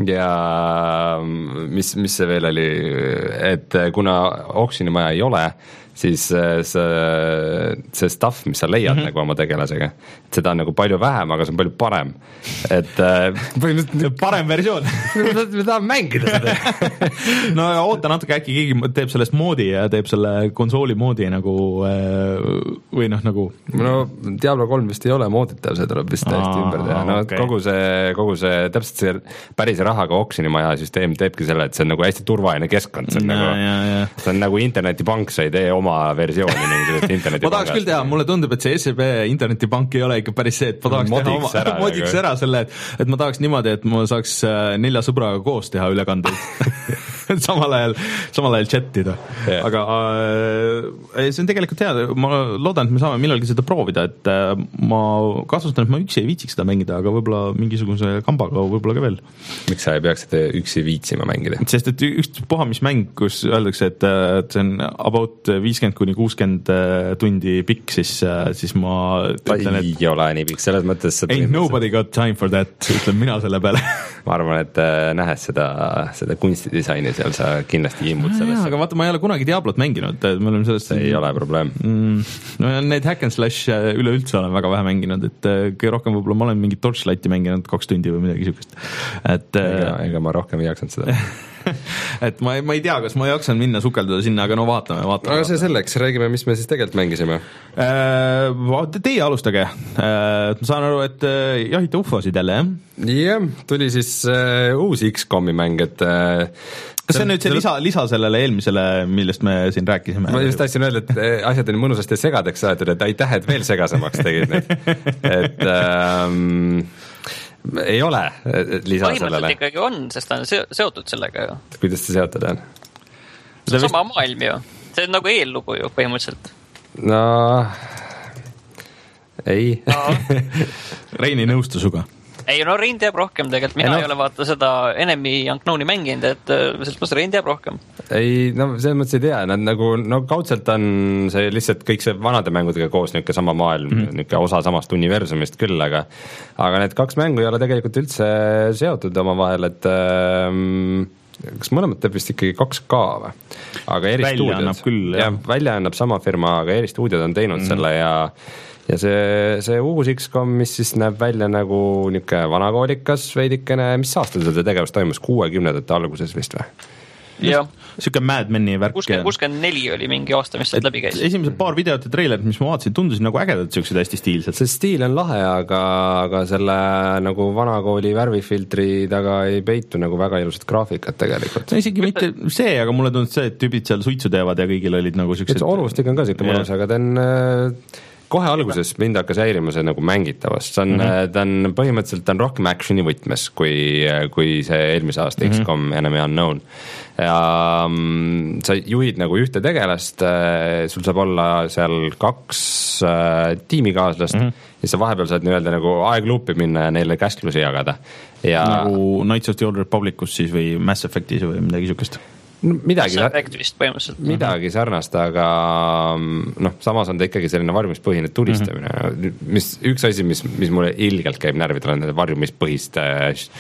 Ja mis, mis see veel oli, et kuna oksjonimaja ei ole, siis see, see stuff, mis sa leiad mm -hmm. nagu oma tegelasega, seda on nagu palju vähem, aga see on palju parem. Et põhimõtteliselt parem versioon. Me tahame mängida seda. No oota natuke, äkki keegi teeb sellest moodi ja teeb selle konsooli moodi nagu või noh, nagu no Diablo kolm vist ei ole mooditav, see tuleb vist täiesti ümber teha. No okay. kogu see, kogu see, täpselt see päris rahaga oksjonimaja süsteem teebki selle, et see on nagu hästi turvaline keskkond, see on, ja, nagu, ja, ja. See on nagu internetipank, sa ei tee oma versiooni mingit internetipangast. Ma tahaks küll teha, mulle tundub, et see S E B internetipank ei ole ikka päris see, et ma tahaks modiks teha oma, modiks ära selle, et, et ma tahaks niimoodi, et ma saaks nelja sõbraga koos teha ülekandeid. samal ajal, samal ajal chattida yeah.. Aga äh, see on tegelikult hea, ma loodan, et me saame millalgi seda proovida, et äh, ma kahtlustan, et ma üksi ei viitsiks seda mängida, aga võib-olla mingisuguse kambaga võib-olla ka veel. Miks sa ei peaks seda üksi viitsima mängida? Sest et üks puha, mis mäng, kus öeldakse, et, et see on about viiskümmend kuni kuuskümmend tundi pikk, siis, siis ma ütlen, et ei ole nii pikk, selles mõttes ain't nobody got time for that, ütlen mina selle peale. Ma arvan, et nähes seda, seda kunstidisaini seal sa kindlasti immud no sellesse. Aga vaata, ma ei ole kunagi Diablot mänginud, me oleme sellest see ei ole probleem. Mm, no need hack and slash üleüldse olen väga vähe mänginud, et kõige rohkem võib-olla ma olen mingit Torchlighti mänginud kaks tundi või midagi sükest. Et ega, ega ma rohkem ei jaksanud seda. et ma, ma ei tea, kas ma jaksan minna sukelduda sinna, aga no vaatame, vaatame. Aga see selleks, räägime, mis me siis tegelikult mängisime. Äh, teie alustage. Äh, saan aru, et jahite ufosid jälle, jah? Jah, tuli siis uh, uus X-komi mäng, et uh, kas see on nüüd see lisa, lisa sellele eelmisele, millest me siin rääkisime? Ma just tahtsin öelda, et asjad on mõnusasti segadeks saadud, et aitäh, et veel segasemaks tegid neid. Et um, ei ole lisa sellele. Põhimõtteliselt ikkagi on, sest ta on seotud sellega ju. Kuidas see seotud on? See on sama maailm ju. See on nagu eellugu ju põhimõtteliselt. No, ei. No. Rein ei nõustu suga. Ei, no Rein teab rohkem tegelikult, mina ei, no. ei ole vaata seda Enemy Unknown'i mänginud, et selles mõttes Rein teab rohkem. Ei, no selles mõttes ei tea, nad nagu, no kaudselt on see lihtsalt kõik see vanade mängudega koos niisugune sama maailm, mm -hmm. niisugune osa samast universumist küll, aga aga need kaks mängu ei ole tegelikult üldse seotud omavahel, et ähm, kas mõlemad teeb vist ikkagi kaks K või? Aga eri välja stuudiod. Annab küll, jah. Ja, välja annab sama firma, aga eri stuudiod on teinud mm -hmm. selle ja ja see, see uus X-kom, mis siis näeb välja nagu niisugune vanakoolikas veidikene, mis aastal seda tegevust toimus, kuuekümnendate alguses vist või? Jah. Siuke Mad Meni värk. kuuskümmend neli oli mingi aasta, mis sealt läbi käis. Esimesed paar videot ja treilerit, mis ma vaatasin, tundusid nagu ägedad, siuksed hästi stiilsed. See stiil on lahe, aga, aga selle nagu vanakooli värvifiltri taga ei peitu nagu väga ilusat graafikat tegelikult. No isegi mitte see, aga mulle tundus see, et tüübid seal suitsu teevad ja kõigil olid nagu siuksed. Orustik on ka siuke mõnus, aga ta on kohe alguses mind hakkas häirima see nagu mängitavast, see on mm, -hmm. ta on põhimõtteliselt ta on rohkem actioni võtmes kui, kui see eelmise aasta mm -hmm. X-kom Enemy Unknown. Ja um, sa juhid nagu ühte tegelast, sul saab olla seal kaks uh, tiimikaaslast mm -hmm. ja sa vahepeal saad nii-öelda nagu aegluupi minna ja neile käsklusi jagada. Ja nagu Knights of the Old Republicus siis või Mass Effectis või midagi sükest? No, midagi, midagi sarnast, aga noh, samas on ta ikkagi selline varjumispõhine tulistamine, mm -hmm. mis üks asi, mis, mis mulle ilgelt käib närvidele, on need varjumispõhist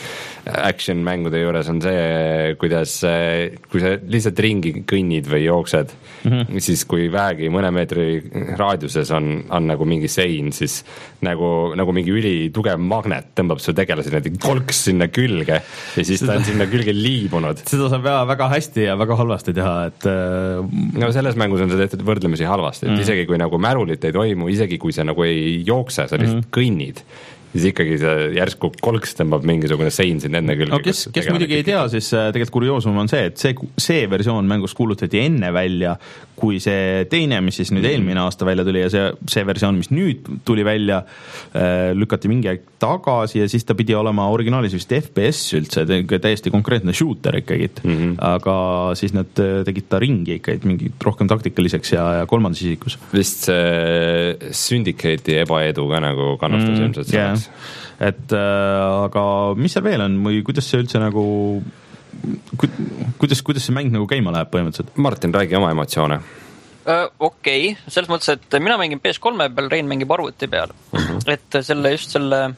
action mängude juures on see, kuidas, kui sa lihtsalt ringi kõnnid või jooksed mm, -hmm. siis kui vähegi mõne meetri raadiuses on, on nagu mingi sein, siis nagu, nagu mingi ülitugev magnet tõmbab su tegelasi näiteks kolks sinna külge ja siis ta on sinna külge liibunud. Seda saab väga, väga hästi ja väga halvasti teha, et no selles mängus on see tehtud võrdlemisi halvasti, et mm -hmm. isegi kui nagu märulit ei toimu, isegi kui sa nagu ei jookse, sa lihtsalt mm -hmm. kõnnid, siis ikkagi see järsku kolks tõmbab mingisugune sein siin enne külge. No kes, kes muidugi ei tea, siis tegelikult kurioosum on see, et see, see versioon mängus kuulutati enne välja, kui see teine, mis siis nüüd mm. eelmine aasta välja tuli ja see, see versioon, mis nüüd tuli välja, lükati mingi aeg tagasi ja siis ta pidi olema originaalis vist F P S üldse, täiesti konkreetne shooter ikkagi, mm -hmm. aga siis nad tegid ta ringi ikkagi mingi rohkem taktikaliseks ja, ja kolmandas isikus. Vist see Syndicate'i ebaedu ka nagu kannustas mm, ilmselt yeah. et äh, aga mis seal veel on või kuidas see üldse nagu kuidas, kuidas see mäng nagu käima läheb põhimõtteliselt? Martin, räägi oma emotsioone. Uh, okei, okay. Selles mõttes, et mina mängin P S kolme peal, Rein mängib arvuti peal uh -huh. et selle just selle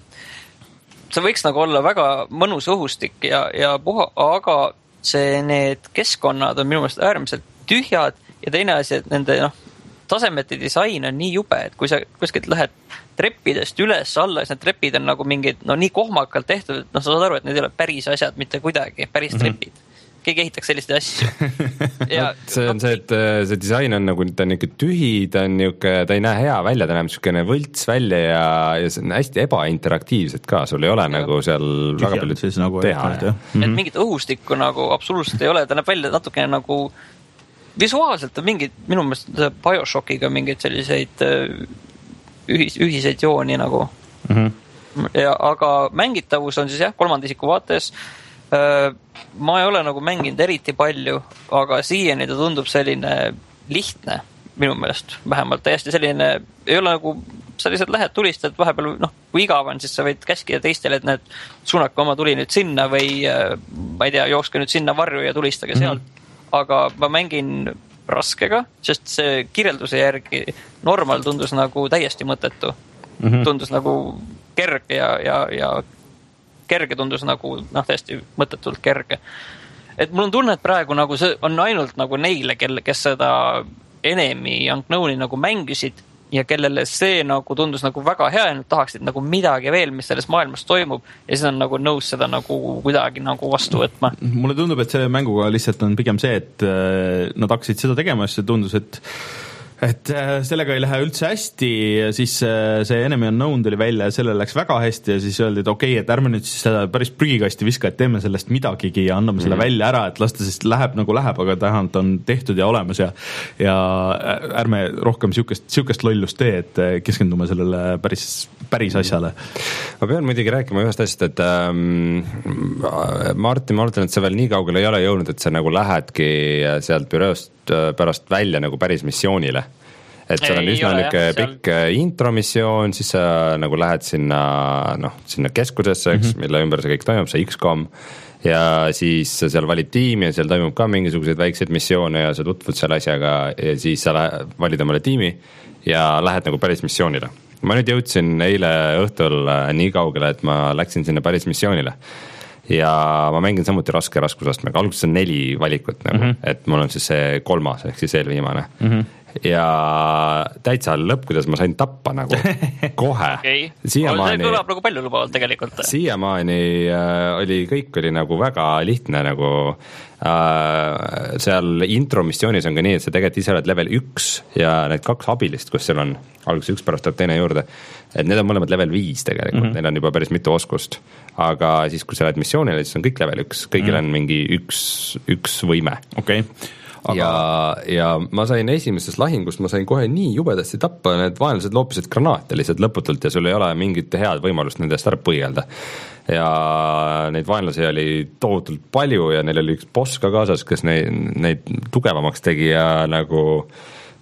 see võiks nagu olla väga mõnus õhustik ja, ja puha, aga see, need keskkonnad on minu meelest äärmiselt tühjad ja teine asi, et nende noh, tasemete disain on nii jube, et kui sa kuskilt lähed treppidest üles alla, siis need trepid on nagu mingid, no nii kohmakalt tehtud, et noh, sa saad aru, et need ei ole päris asjad mitte kuidagi, päris trepid. Keegi ehitaks selliseid asju. Ja, see on see, et see disain on nagu, ta on niisugune tühi, ta on niisugune, ta ei näe hea välja, ta näeb niisugune võlts välja ja, ja see on hästi ebainteraktiivsed ka, sul ei ole ja. Nagu seal tühjad, väga palju nagu teha. Et, mm-hmm. et mingit õhustikku nagu absoluutselt ei ole, ta näeb välja natukene nagu visuaalselt on mingid, minu meelest BioShockiga mingeid selliseid ühis, ühiseid jooni nagu mm-hmm. ja, aga mängitavus on siis jah, kolmanda isiku vaates. Ma ei ole nagu mänginud eriti palju, aga siiani ta tundub selline lihtne minu meelest, vähemalt täiesti selline, ei ole nagu sa lihtsalt lähed tulistad vahepeal, noh, kui igav on, siis sa võid käskida teistele, et need suunake oma tuli nüüd sinna või ma ei tea, jookske nüüd sinna varju ja tulistage mm-hmm. sealt. Aga ma mängin raskega, sest see kirjelduse järgi normal tundus nagu täiesti mõttetu. Mm-hmm. Tundus nagu kerge ja, ja, ja kerge tundus nagu, noh, täiesti mõttetult kerge. Et mul on tunne, et praegu nagu see on ainult nagu neile, kelle, kes seda Enemy Unknown'i nagu mängisid ja kellele see nagu tundus nagu väga hea ja nad tahaksid nagu midagi veel, mis selles maailmas toimub ja siis on nagu nõus seda nagu kuidagi nagu vastu võtma. Mulle tundub, et selle mänguga lihtsalt on pigem see, et nad hakkasid seda tegema, siis tundus, et et sellega ei lähe üldse hästi ja siis see Enemy Unknown tuli välja ja sellele läks väga hästi ja siis öeldi, et okei, okay, et ärme nüüd siis seda päris prügikasti viska, et teeme sellest midagigi ja anname mm. selle välja ära, et las ta siis läheb nagu läheb, aga tähand on tehtud ja olemas ja ja ärme rohkem siukest, siukest lollust tee, et keskendume sellele päris, päris asjale. Ma pean muidugi rääkima ühest asjast, et ähm, Martin, ma arvan, et see veel nii kaugele ei ole jõudnud, et sa nagu lähedki sealt büroost pärast välja nagu päris missioonile. Et seal on üsna niisugune pikk seal... intromissioon, siis sa nagu lähed sinna, noh, sinna keskusesse, eks, mm-hmm. mille ümber see kõik toimub, see X COM, ja siis sa seal valid tiimi ja seal toimub ka mingisuguseid väikseid missioone ja sa tutvud selle asjaga ja siis sa lähed, valid omale tiimi ja lähed nagu päris missioonile. Ma nüüd jõudsin eile õhtul nii kaugele, et ma läksin sinna päris missioonile. Ja ma mängin samuti raske raskusastmega, alguses on neli valikut nagu, mm-hmm. et mul on siis see kolmas, ehk siis eelviimane mm-hmm. ja täitsa lõpp, kuidas ma sain tappa nagu kohe okay. Siiamaani, see kõlab nagu palju lubavalt tegelikult. Siiamaani äh, oli, kõik oli nagu väga lihtne nagu äh, seal intro missioonis on ka nii, et sa tegelikult ise oled level üks ja need kaks abilist, kus seal on alguses üks pärast tuleb teine juurde, et need on mõlemad level viis tegelikult, mm-hmm. neil on juba päris mitu oskust, aga siis kui sa lähed missioonile, siis on kõik level üks, kõigil mm-hmm. on mingi üks, üks võime. Okei okay. Aga... ja, ja ma sain esimeses lahingus, ma sain kohe nii jubedasti tappa, need vaenlased loopisid granaate lihtsalt lõputult ja sul ei ole mingit head võimalust nendest ära põielda. Ja neid vaenlasi oli tohutult palju ja neil oli üks boss ka kaasas, kes neid, neid tugevamaks tegi ja nagu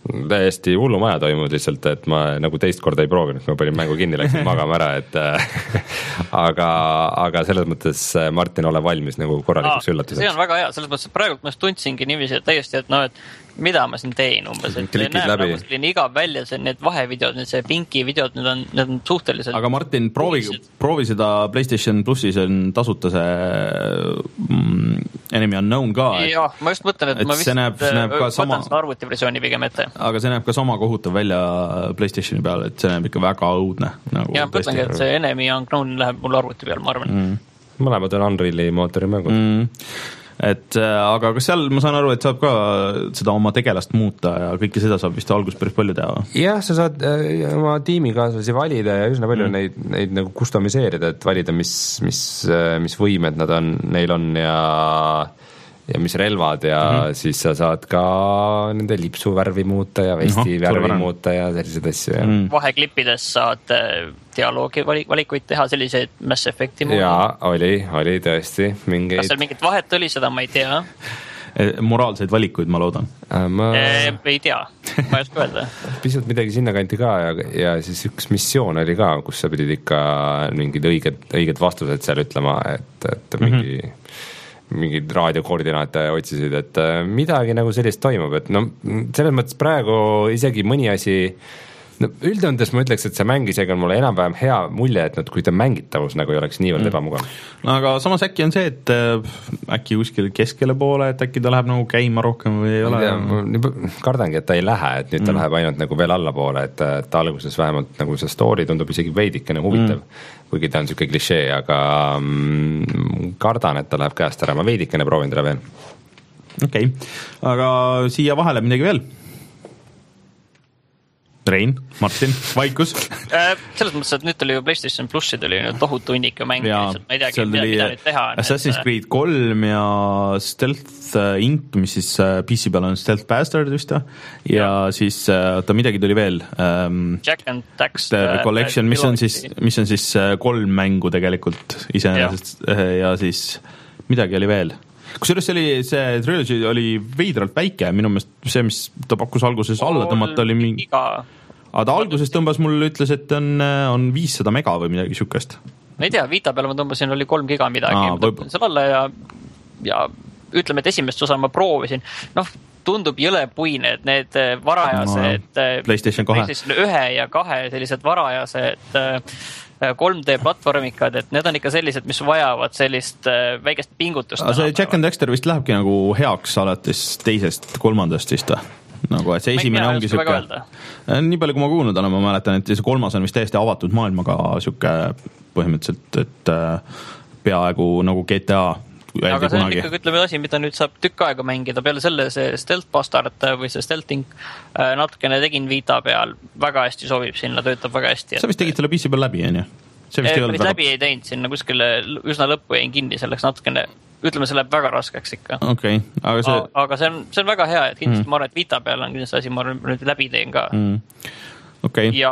täiesti hullumaja toimub lihtsalt, et ma nagu teist korda ei proovinud, ma panin mängu kinni, läksin magama ära, et aga, aga selles mõttes Martin, ole valmis nagu korralikuks üllatuseks. See on väga hea, selles mõttes, et praegult ma tundsingi niiviisi, et täiesti, et no, et mida ma siin teen umbes, et näeb nagu selline igav välja, see, need vahevideod, need see pinki videod, need on, need on suhteliselt aga Martin, proovi, proovi seda PlayStation plussis on tasuta see mm, Enemy Unknown ka. Jah, ma just mõtlen, et, et ma vist näeb, näeb võtan sama, seda arvutiversiooni pigem ette. Aga see näeb ka sama kohutav välja PlayStationi peal, et see näeb ikka väga õudne. Nagu ja ma mõtlengi, et see Enemy Unknown läheb mul arvuti peal, ma arvan. Mm. Mõlemad on Unreali mootori mängud. Mm. Et, aga kas seal ma saan aru, et saab ka seda oma tegelast muuta ja kõike seda saab vist alguses päris palju teha? Jah, sa saad äh, oma tiimikaaslasi valida ja üsna palju mm. neid, neid nagu customiseerida, et valida, mis, mis, mis võimed nad on, neil on ja ja mis relvad ja mm-hmm. siis sa saad ka nende lipsu värvi muuta ja vesti no, värvi muuta ja selliseid asju. Ja. Mm. Vaheklippides saad dialoogi valikuid teha, selliseid Mass Effecti muuta. Jaa, oli, oli tõesti. Mingeid... Kas seal mingit vahet oli, seda ma ei tea. Moraalseid valikuid, ma loodan. Ma... E, ei tea, ma ei oska öelda. Pisut midagi sinna kanti ka ja, ja siis üks missioon oli ka, kus sa pidid ikka mingid õiged, õiged vastused seal ütlema, et, et mingi... Mm-hmm. mingid raadiokoordinaate otsisid, et midagi nagu sellist toimub, et no selles mõttes praegu isegi mõni asi, no üldjoones ma ütleks, et see mäng isegi on mulle enam-vähem hea mulje, et nad, kui ta mängitavus nagu ei oleks niivõrd mm. ebamugav. No aga samas äkki on see, et äkki kuskil keskele poole, et äkki ta läheb nagu käima rohkem või ei ole? Ja, kardangi, et ta ei lähe, et nüüd ta mm. läheb ainult nagu veel allapoole, et, et alguses vähemalt nagu see story tundub isegi veidikene huvitav, mm. kuigi ta on siuke klišee, aga mm, kardan, et ta läheb käest ära, ma veidikene proovin teda veel. Okei, okay. Aga siia vahele midagi veel? Rein, Martin, vaikus. Selles mõttes, et nüüd tuli ju PlayStation Plussid oli tohutu hunnik ju mäng, lihtsalt ma ei teagi, mida, mida nüüd teha. Assassin's Creed kolm ja Stealth Inc, mis siis P C peal on Stealth Bastard vist ja, ja siis ta midagi tuli veel. Jack and Daxter Collection, mis on siis, mis on siis kolm mängu tegelikult iseenesest ja. ja siis midagi oli veel. Kusjuures oli, see trilogy oli veidralt väike, minu meelest see, mis ta pakkus alguses alla tõmmata, oli mingi... Aga ta alguses tõmbas mul, ütles, et on, on viissada mega või midagi sükest. Ma ei tea, Vita peale ma tõmbasin, oli kolm giga midagi. Aa, tõmbasin seal alla ja, ja ütleme, et esimest osa ma proovisin. Noh, tundub jõle puine, et need varajased... No, PlayStation kahe. PlayStation ühe ja kahe sellised varajased... kolm D platvormikad, et need on ikka sellised, mis vajavad sellist väikest pingutust. Aga see Jack and Daxter vist lähebki nagu heaks alates teisest, kolmandast vist või? Nagu, et see esimene ongi süke... Nii palju, kui ma kuulnud olen, ma mäletan, et see kolmas on vist täiesti avatud maailmaga süke põhimõtteliselt, et peaaegu nagu G T A. Aga see on ikka, ütleme, asi, mida nüüd saab tükk aega mängida. Peale selle see Stealth Bastard või see Stealth Inc natukene tegin Vita peal. Väga hästi sobib sinna, töötab väga hästi. Sa vist tegid selle P C peal läbi, on ju? See vist ei olnud väga... läbi ei teinud sinna kuskile üsna lõppu jäin kinni, selleks natukene, ütleme, see läheb väga raskeks ikka. Okay, aga see... aga see on, see on väga hea, et kindlasti mm. ma arvan, et Vita peal on kindlasti asi, ma nüüd läbi teen ka. Mm. Okay. Ja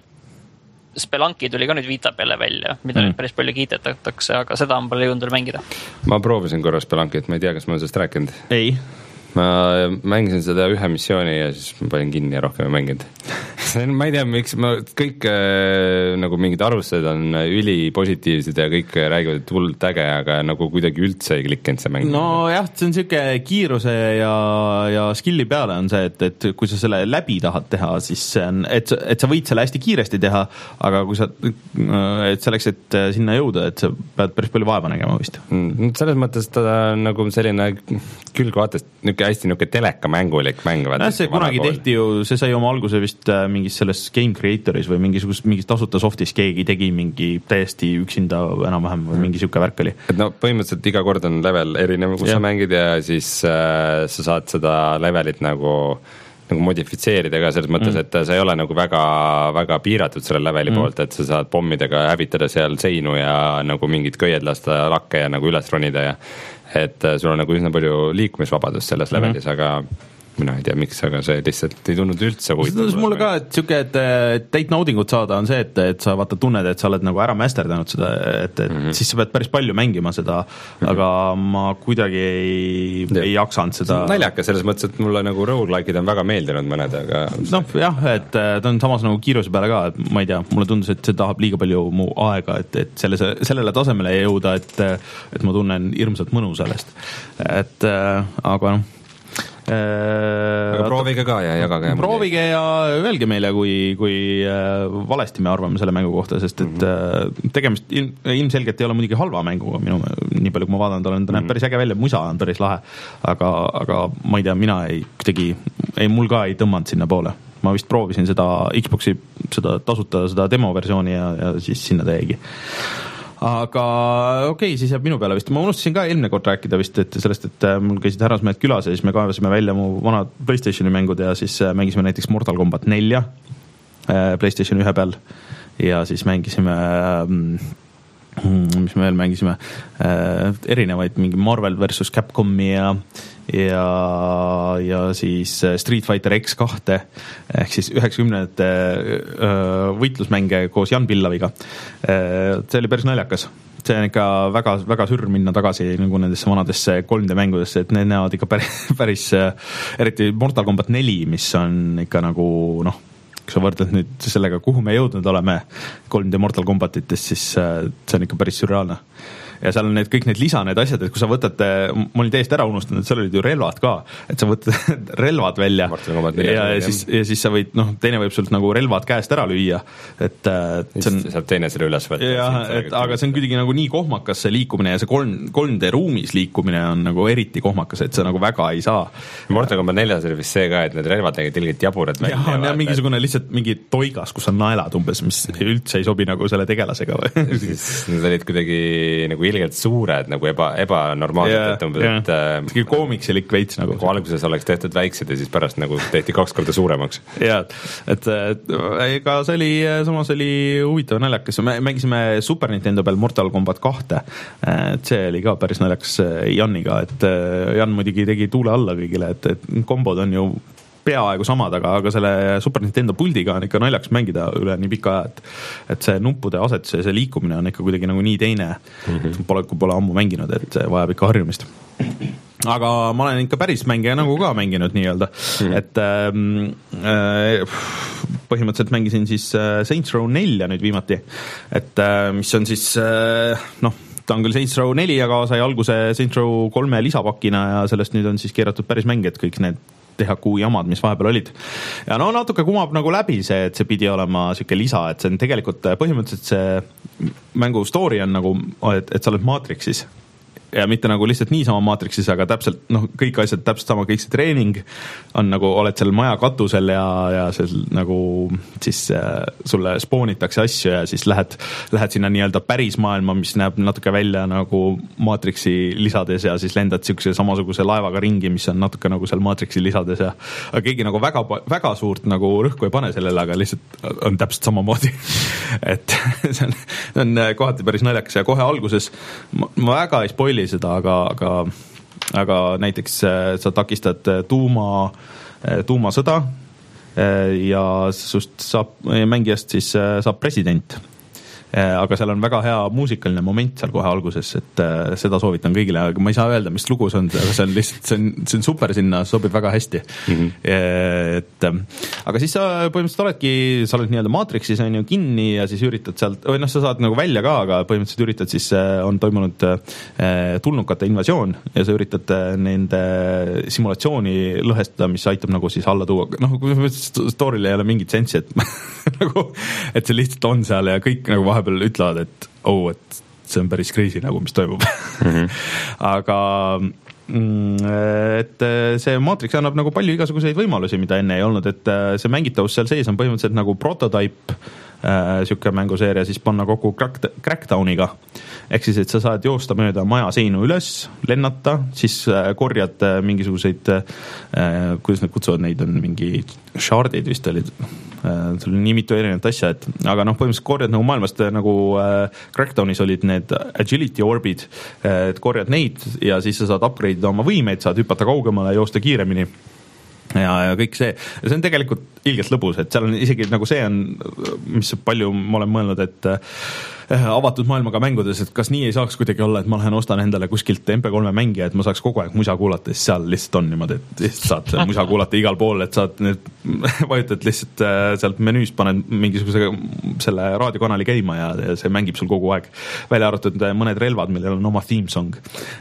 Spelunki tuli ka nüüd Vita peale välja, mida mm. nüüd päris palju kiitetakse, aga seda on palju jõudnud veel mängida. Ma proovisin korra Spelunkit, ma ei tea, kas ma olen sellest rääkinud. Ei. Ma mängisin seda ühe missiooni ja siis ma panin kinni ja rohkem ei mänginud. Ma ei tea, miks ma kõik äh, nagu mingid arvustused on ülipositiivsed ja kõik räägivad, et hullult äge, aga nagu kuidagi üldse ei klikkinud see mäng. No jah, see on siuke kiiruse ja, ja skilli peale on see, et, et kui sa selle läbi tahad teha, siis see on, et, et sa võid selle hästi kiiresti teha, aga kui sa, et selleks, et sinna jõuda, et sa pead päris palju vaeva nägema vist. Mm, selles mõttes ta on nagu selline külgvaatest, niuke hästi niuke telekamängulik mäng. Ja, see kunagi tehti ju, see sai oma alguse vist mingis selles Game Creatoris või mingisugust, mingis tasuta softis keegi tegi mingi täiesti üksinda enam-vähem või mingi siuke värk oli. Et no põhimõtteliselt iga kord on level erinev, kus ja. Sa mängid ja siis äh, sa saad seda levelit nagu nagu modifitseerida ka selles mõttes, mm. et see ei ole nagu väga, väga piiratud selle leveli mm. poolt, et sa saad pommidega hävitada seal seinu ja nagu mingid köied lasta lakke ja nagu üles ronida ja et sul on nagu üsna palju liikumisvabadust selles levelis, mm. aga mina ei tea, miks, aga see lihtsalt ei tulnud üldse huvitav. See tundus mulle ka, et siuke, et täit naudingut saada on see, et, et sa vaata tunned, et sa oled nagu ära masterdanud seda, et, et mm -hmm. siis sa pead päris palju mängima seda, aga mm -hmm. ma kuidagi ei, ei jaksanud seda. Naljakas selles mõttes, et mulle nagu roguelike'id on väga meeldinud mõned, aga noh, jah, et ta on samas nagu kiiruse peale ka, et ma ei tea, mulle tundus, et see tahab liiga palju mu aega, et, et selle, sellele tasemele jõuda, et, et ma tunnen hirmsalt mõnu sellest, et aga noh, aga proovige ka ja jagage. Proovige ja öelge meile, kui, kui valesti me arvame selle mängu kohta, sest et mm-hmm. tegemist ilmselgelt ei ole muidugi halva mänguga, minu, nii palju kui ma vaadanud olen, ta näeb mm-hmm. päris äge välja, musa on päris lahe, aga, aga ma ei tea, mina ei kuidagi, ei, mul ka ei tõmmanud sinna poole. Ma vist proovisin seda Xboxi, seda tasuta, seda demoversiooni ja, ja siis sinna teegi. Aga okei okay,, siis jääb minu peale vist. Ma unustasin ka eelmine kord rääkida vist et sellest, et mul käisid härrasmehed külas ja siis me kaevasime välja mu vanad PlayStationi mängud ja siis mängisime näiteks Mortal Kombat nelja PlayStation ühe peal ja siis mängisime, mis me veel mängisime, erinevaid mingi Marvel versus Capcomi ja ja, ja siis Street Fighter X kaks ehk siis üheksakümnendate võitlusmänge koos Jan Pillaviga. See oli päris naljakas. See on ikka väga, väga sürr minna tagasi nagu nendesse vanadesse kolm D mängudesse, et need näevad ikka päris, päris eriti Mortal Kombat neli, mis on ikka nagu noh, kui sa võrdled nüüd sellega, kuhu me jõudnud oleme kolm D Mortal Kombatitest, siis see on ikka päris sürreaalne. Ja seal on need, kõik need lisa, need asjad, et kui sa võtad, ma olin täiesti ära unustanud, et seal olid ju relvad ka, et sa võtad relvad välja ja, ja, siis, ja siis sa võid, noh, teine võib sult nagu relvad käest ära lüüa, et see on, saab teine selle üles võtta. Jah, et aga see on kuidagi nagu nii kohmakas see liikumine ja see kolm, kolm D ruumis liikumine on nagu eriti kohmakas, et see nagu väga ei saa. Mortal Kombat neljas oli vist see ka, et need relvad tegid ilgelt jaburad välja. Jah, on mingisugune lihtsalt mingi toigas, kus on naelad umbes, mis üldse ei sobi nagu selle tegelasega või? Need olid kuidagi nagu ilgelt suured, nagu eba, ebanormaalselt, yeah, et umbes, yeah. et äh, koomiksilik veits nagu. Kui alguses oleks tehtud väiksed ja siis pärast nagu tehti kaks korda suuremaks. Jaa, et, et ega see oli, samas oli huvitav naljakas. Me mängisime Super Nintendo peal Mortal Kombat kahte, et see oli ka päris naljakas Janiga, et Jan muidugi tegi tuule alla kõigile, et, et kombod on ju peaaegu samad, aga, aga selle Super Nintendo puldiga on ikka naljaks mängida üle nii pika aja, et, et see nuppude asetus ja see liikumine on ikka kuidagi nagu nii teine, mm-hmm. pole, kui pole ammu mänginud, et see vajab ikka harjumist. Aga ma olen ikka päris mängija nagu ka mänginud nii-öelda, mm-hmm. et äh, põhimõtteliselt mängisin siis Saints Row nelja nüüd viimati, et äh, mis on siis äh, noh, ta on küll Saints Row neli, aga sai alguse Saints Row kolme lisapakina ja sellest nüüd on siis keeratud päris mäng, et kõik need tehaku jamad, mis vahepeal olid. Ja no natuke kumab nagu läbi see, et see pidi olema siuke lisa, et see on tegelikult põhimõtteliselt see mängu story on nagu, et, et sa oled Matrixis. Ja mitte nagu lihtsalt niisama Matrixis, aga täpselt, noh, kõik asjad täpselt sama, kõik see treening on nagu, oled seal maja katusel ja, ja seal nagu siis äh, sulle spoonitakse asju ja siis lähed, lähed sinna nii-öelda päris maailma, mis näeb natuke välja nagu Matrixi lisades ja siis lendad siukse samasuguse laevaga ringi, mis on natuke nagu seal Matrixi lisades ja aga keegi nagu väga, väga suurt nagu rõhku ei pane sellele, aga lihtsalt on täpselt samamoodi. Et see on, see on kohati päris naljakas ja kohe alguses ma, ma väga ei spoili seda, aga, aga, aga näiteks sa takistad tuuma, tuumasõda ja sust saab, mängijast siis saab president. Aga seal on väga hea muusikaline moment seal kohe alguses, et seda soovitan kõigile, aga ma ei saa öelda, mis lugu see on, aga see on lihtsalt, see on, see on super, sinna sobib väga hästi. Mm-hmm. Et, aga siis sa põhimõtteliselt oledki, sa oled nii-öelda Matrixis on ju kinni ja siis üritad sealt, või noh, sa saad nagu välja ka, aga põhimõtteliselt üritad siis, on toimunud tulnukate invasioon ja sa üritad nende simulatsiooni lõhestada, mis aitab nagu siis alla tuua. Noh, story'l ei ole mingit sensi, et nagu, et see lihtsalt on seal ja kõik nagu vahepeal ütlevad, et oh, et see on päris crazy nagu, mis toimub. Mm-hmm. Aga et see Matrix annab nagu palju igasuguseid võimalusi, mida enne ei olnud, et see mängitavus seal sees on põhimõtteliselt nagu prototype äh, siuke mänguseeria, siis panna kokku crack, Crackdowniga. Ehk siis, et sa saad joosta mööda maja seinu üles, lennata, siis äh, korjad äh, mingisuguseid äh, kuidas need kutsuvad neid, on mingi shardid vist olid, äh, seal on nii mitu erinevat asja, et aga noh, põhimõtteliselt korjad nagu maailmast äh, nagu äh, Crackdownis olid need agility orbid, äh, et korjad neid ja siis sa saad upgrade'ida oma võimeid, saad hüpata kaugemale, joosta kiiremini ja, ja kõik see, see on tegelikult ilgelt lõbus, et seal on isegi nagu see on, mis palju ma olen mõelnud, et äh, avatud maailmaga mängudes, et kas nii ei saaks kuidagi olla, et ma lähen ostan endale kuskilt M P kolme mängija, et ma saaks kogu aeg musa kuulata, siis seal lihtsalt on niimoodi, et lihtsalt saad musa kuulata igal pool, et saad need, vajutad lihtsalt äh, sealt menüüst, paned mingisuguse selle raadiokanali käima ja, ja see mängib sul kogu aeg, välja arvatud mõned relvad, millel on oma theme song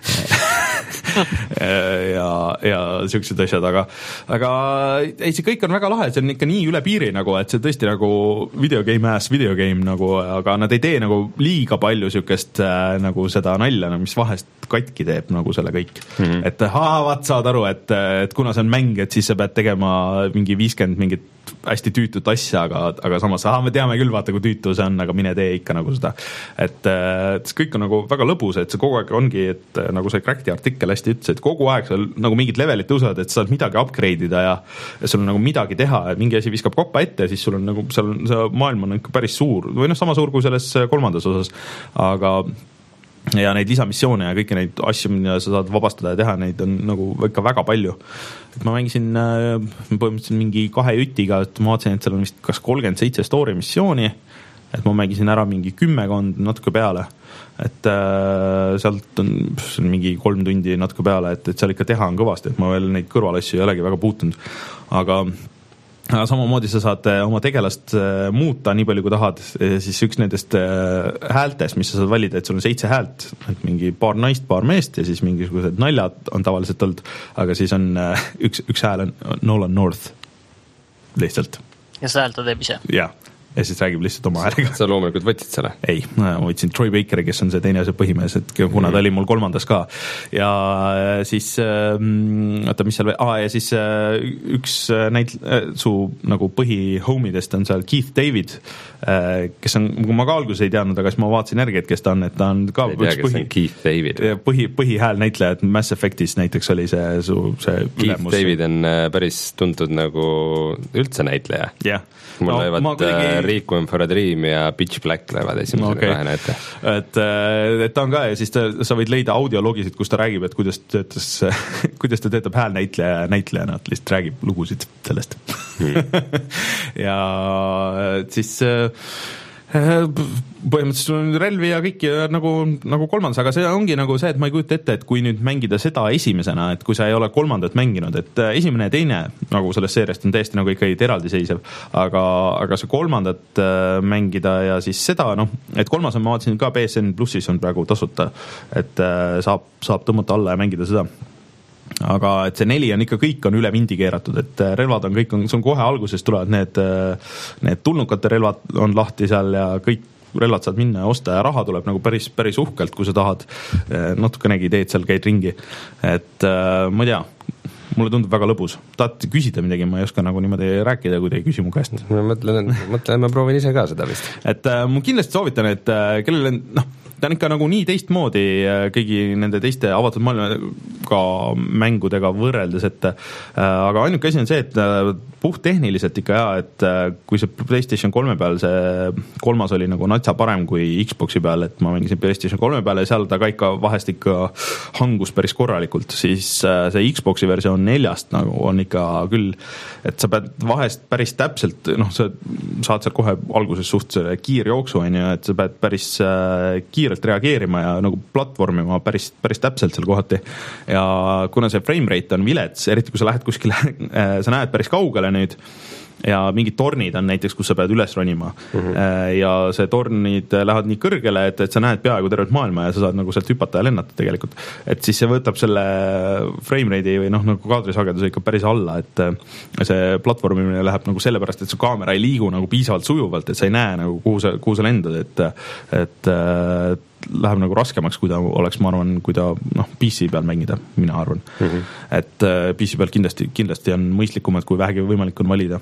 ja, ja siuksed asjad, aga aga ei, see kõik on väga lahe, see on ikka nii üle piiri nagu, et see tõesti nagu videogame ass videogame nagu, aga nad ei tee nagu liiga palju siukest äh, nagu seda nalja, mis vahest katki teeb nagu selle kõik mm. -hmm. et haa, vaat saad aru, et, et kuna see on mäng, et siis sa pead tegema mingi viiskümmend mingit hästi tüütut asja, aga, aga samas aha, me teame küll, vaata kui tüütu see on, aga mine tee ikka nagu seda, et, et see kõik on nagu väga lõbus, et see kogu aeg ongi, et nagu see Crackti artikkel hästi ütles, et kogu aeg seal nagu mingid levelid tõusevad, et sa saad midagi upgrade ida ja, ja sul on nagu midagi teha, et mingi asi viskab koppa ette ja siis sul on nagu, seal on, see maailm on ikka päris suur või noh, sama suur kui selles kolmandas osas, aga ja neid lisamissioone ja kõiki neid asju, mida sa saad vabastada ja teha, neid on nagu ikka väga palju. Et ma mängisin põhimõtteliselt mingi kahe jutiga, et ma vaatasin, et seal on vist kas kolmkümmend seitse story missiooni, et ma mängisin ära mingi kümmekond natuke peale, et äh, sealt on, on mingi kolm tundi natuke peale, et, et seal ikka teha on kõvasti, et ma veel neid kõrvalasju ei olegi väga puutunud, aga aga samamoodi sa saad oma tegelast muuta nii palju kui tahad, siis üks nendest häältest, mis sa saad valida, et sul on seitse häält, et mingi paar naist, paar meest ja siis mingisugused naljad on tavaliselt olnud, aga siis on üks, üks hääl on Nolan North lihtsalt. Ja see hääl ta teeb ise? Jah. Ja siis räägib lihtsalt oma häälega. Sa loomulikult võtsid selle? Ei, ma võtsin Troy Bakeri, kes on see teine see põhimees, et kuna ta oli mul kolmandas ka. Ja siis, oota, mis seal veel, ah, ja siis üks näit, su nagu põhi-homidest on seal Keith David, kes on, ma ka alguses ei teadnud, aga siis ma vaatasin järgi, et kes ta on, et ta on ka tea, üks põhi, Keith David. põhi, põhihääl näitleja, et Mass Effectis näiteks oli see su see Keith ülemus. David on päris tuntud nagu üldse näitleja. Jah. Mul no, löövad kuidagi... Requiem for a Dream ja Pitch Black löövad esimesena okay. kahe näete. Et, et ta on ka ja siis ta, sa võid leida audiologisid, kus ta räägib, et kuidas, töötas, kuidas ta töötab häälnäitleja näitlejana, et lihtsalt räägib lugusid sellest hmm. ja siis põhimõtteliselt sul on relvi ja kõik ja nagu, nagu kolmandas, aga see ongi nagu see, et ma ei kujuta ette, et kui nüüd mängida seda esimesena, et kui sa ei ole kolmandat mänginud, et esimene ja teine nagu sellest seeriast on täiesti nagu ikka eraldiseisev, aga, aga see kolmandat mängida ja siis seda, noh, et kolmas on, ma vaatasin ka P S N Plussis on praegu tasuta, et saab, saab tõmmata alla ja mängida seda. Aga et see neli on ikka kõik on üle vindi keeratud, et relvad on kõik, on, see on kohe alguses tulevad need, need tulnukate relvad on lahti seal ja kõik relvad saad minna ja osta ja raha tuleb nagu päris, päris uhkelt, kui sa tahad natukenegi teed seal, käid ringi, et ma ei tea, mulle tundub väga lõbus. Tahad küsida midagi, ma ei oska nagu niimoodi rääkida, kui te ei küsi mu käest. Ma mõtlen, mõtlen, ma proovin ise ka seda vist. Et äh, ma kindlasti soovitan, et äh, kellele, noh, ta on ikka nagu nii teistmoodi kõigi nende teiste avatud maailmaga mängudega võrreldes, et äh, aga ainuke asi on see, et äh, puht tehniliselt ikka ja, et äh, kui see PlayStation kolme peal see kolmas oli nagu natsa parem kui Xboxi peal, et ma mängisin PlayStation kolme peal ja seal ta ka ikka vahest ikka hangus päris korralikult, siis äh, see Xboxi versioon neljast nagu on ikka küll, et sa pead vahest päris täpselt, noh, sa saad seal kohe alguses suht selle kiirjooksu, on ju, et sa pead päris äh, kiirelt reageerima ja nagu platvormima päris, päris täpselt seal kohati. Ja kuna see frame rate on vilets, eriti kui sa lähed kuskile, sa näed päris kaugele nüüd ja mingid tornid on näiteks, kus sa pead üles ronima mm-hmm. ja see tornid lähevad nii kõrgele, et, et sa näed peaaegu tervet maailma ja sa saad nagu sealt hüpata ja lennata tegelikult. Et siis see võtab selle frame rate'i või noh, nagu kaadrisageduse ikka päris alla, et see platvormimine läheb nagu sellepärast, et su kaamera ei liigu nagu piisavalt sujuvalt, et sa ei näe nagu kuhu sa, kuhu sa lendad, et, et läheb nagu raskemaks, kui ta oleks, ma arvan, kui ta noh, P C peal mängida, mina arvan. Mm-hmm. Et P C peal kindlasti, kindlasti on mõistlikumad, kui vähegi võimalik on valida.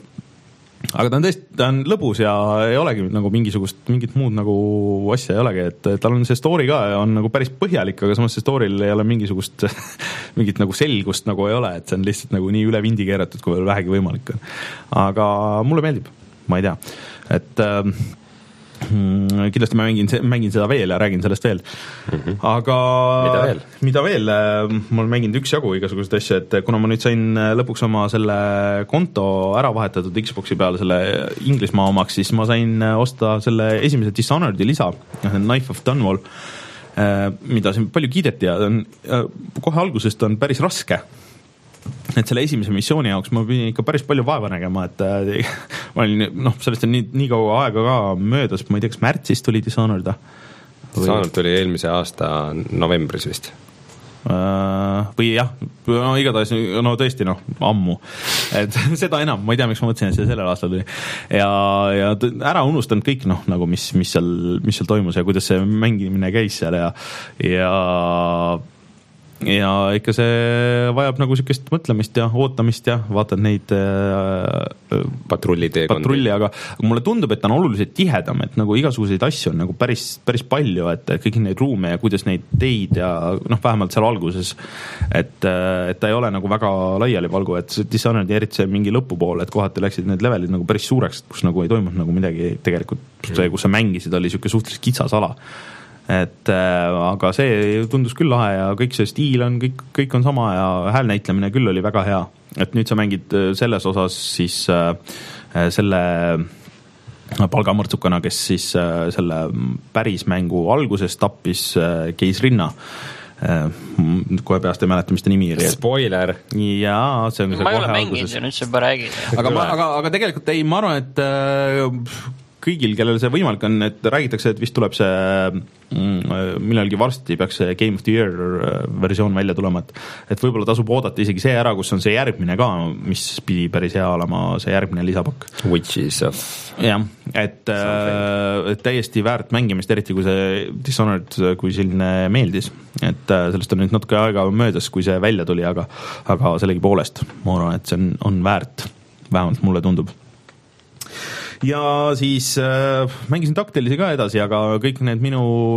Aga ta on tõesti, ta on lõbus ja ei olegi nagu mingisugust, mingit muud nagu asja ei olegi, et tal on see story ka on nagu päris põhjalik, aga samas see story'l ei ole mingisugust mingit nagu selgust nagu ei ole, et see on lihtsalt nagu nii üle vindi keeratud, kui veel vähegi võimalik on. Aga mulle meeldib, ma ei tea, et kindlasti ma mängin, mängin seda veel ja räägin sellest veel mm-hmm. aga mida veel? mida veel, ma olen mänginud üksjagu igasuguseid asju, et kuna ma nüüd sain lõpuks oma selle konto ära vahetatud Xboxi peale, selle Inglismaa omaks, siis ma sain osta selle esimese Dishonored'i lisa, Knife of Dunwall, mida siin palju kiideti ja on, kohe algusest on päris raske. Et selle esimese missiooni jaoks ma pidin ikka päris palju vaeva nägema, et ma olin, noh, sellest on nii, nii kaua aega ka möödas, ma ei tea, kas märtsis tuli Dishonored Dishonored tuli eelmise aasta novembris vist või jah, no igatahes, no tõesti noh, ammu, et seda enam, ma ei tea, miks ma mõtlesin, et see sellel aastal tuli ja, ja ära unustanud kõik noh, nagu mis, mis seal, mis seal toimus ja kuidas see mängimine käis seal ja ja ja ikka see vajab nagu sükest mõtlemist ja ootamist ja vaatad neid äh, patrulliteekondi. Patrulli, aga mulle tundub, et ta on oluliselt tihedam, et nagu igasuguseid asju on nagu päris, päris palju, et kõik neid ruume ja kuidas neid teid ja noh, vähemalt seal alguses, et, et ta ei ole nagu väga laialivalgu, et Dishonored ja eriti see mingi lõpupool, et kohati läksid need levelid nagu päris suureks, kus nagu ei toimunud nagu midagi tegelikult, see, kus sa mängisid, oli siuke suhteliselt kitsas ala. Et äh, aga see tundus küll lahe ja kõik see stiil on, kõik, kõik on sama ja häälnäitlemine küll oli väga hea, et nüüd sa mängid selles osas siis äh, selle palgamõrtsukana, kes siis äh, selle päris mängu alguses tappis äh, Keis Rinna äh, kohe peast ei mäleta, mis ta nimi oli. Spoiler! Jaa, see on ma ei ole mänginud ja nüüd sa juba räägid. Aga, ma, aga, aga tegelikult ei, ma arvan, et äh, kõigil, kellel see võimalik on, et räägitakse, et vist tuleb see mm, millalgi varsti peaks see Game of the Year versioon välja tulema, et, et võib-olla tasub oodata isegi see ära, kus on see järgmine ka, mis pidi päris hea olema, see järgmine lisapakk. Witches of... jah, et, et täiesti väärt mängimist, eriti kui see Dishonored kui selline meeldis, et sellest on nüüd natuke aega möödas, kui see välja tuli, aga, aga sellegi poolest ma arvan, et see on, on väärt, vähemalt mulle tundub. Ja siis äh, mängisin taktilisi ka edasi, aga kõik need minu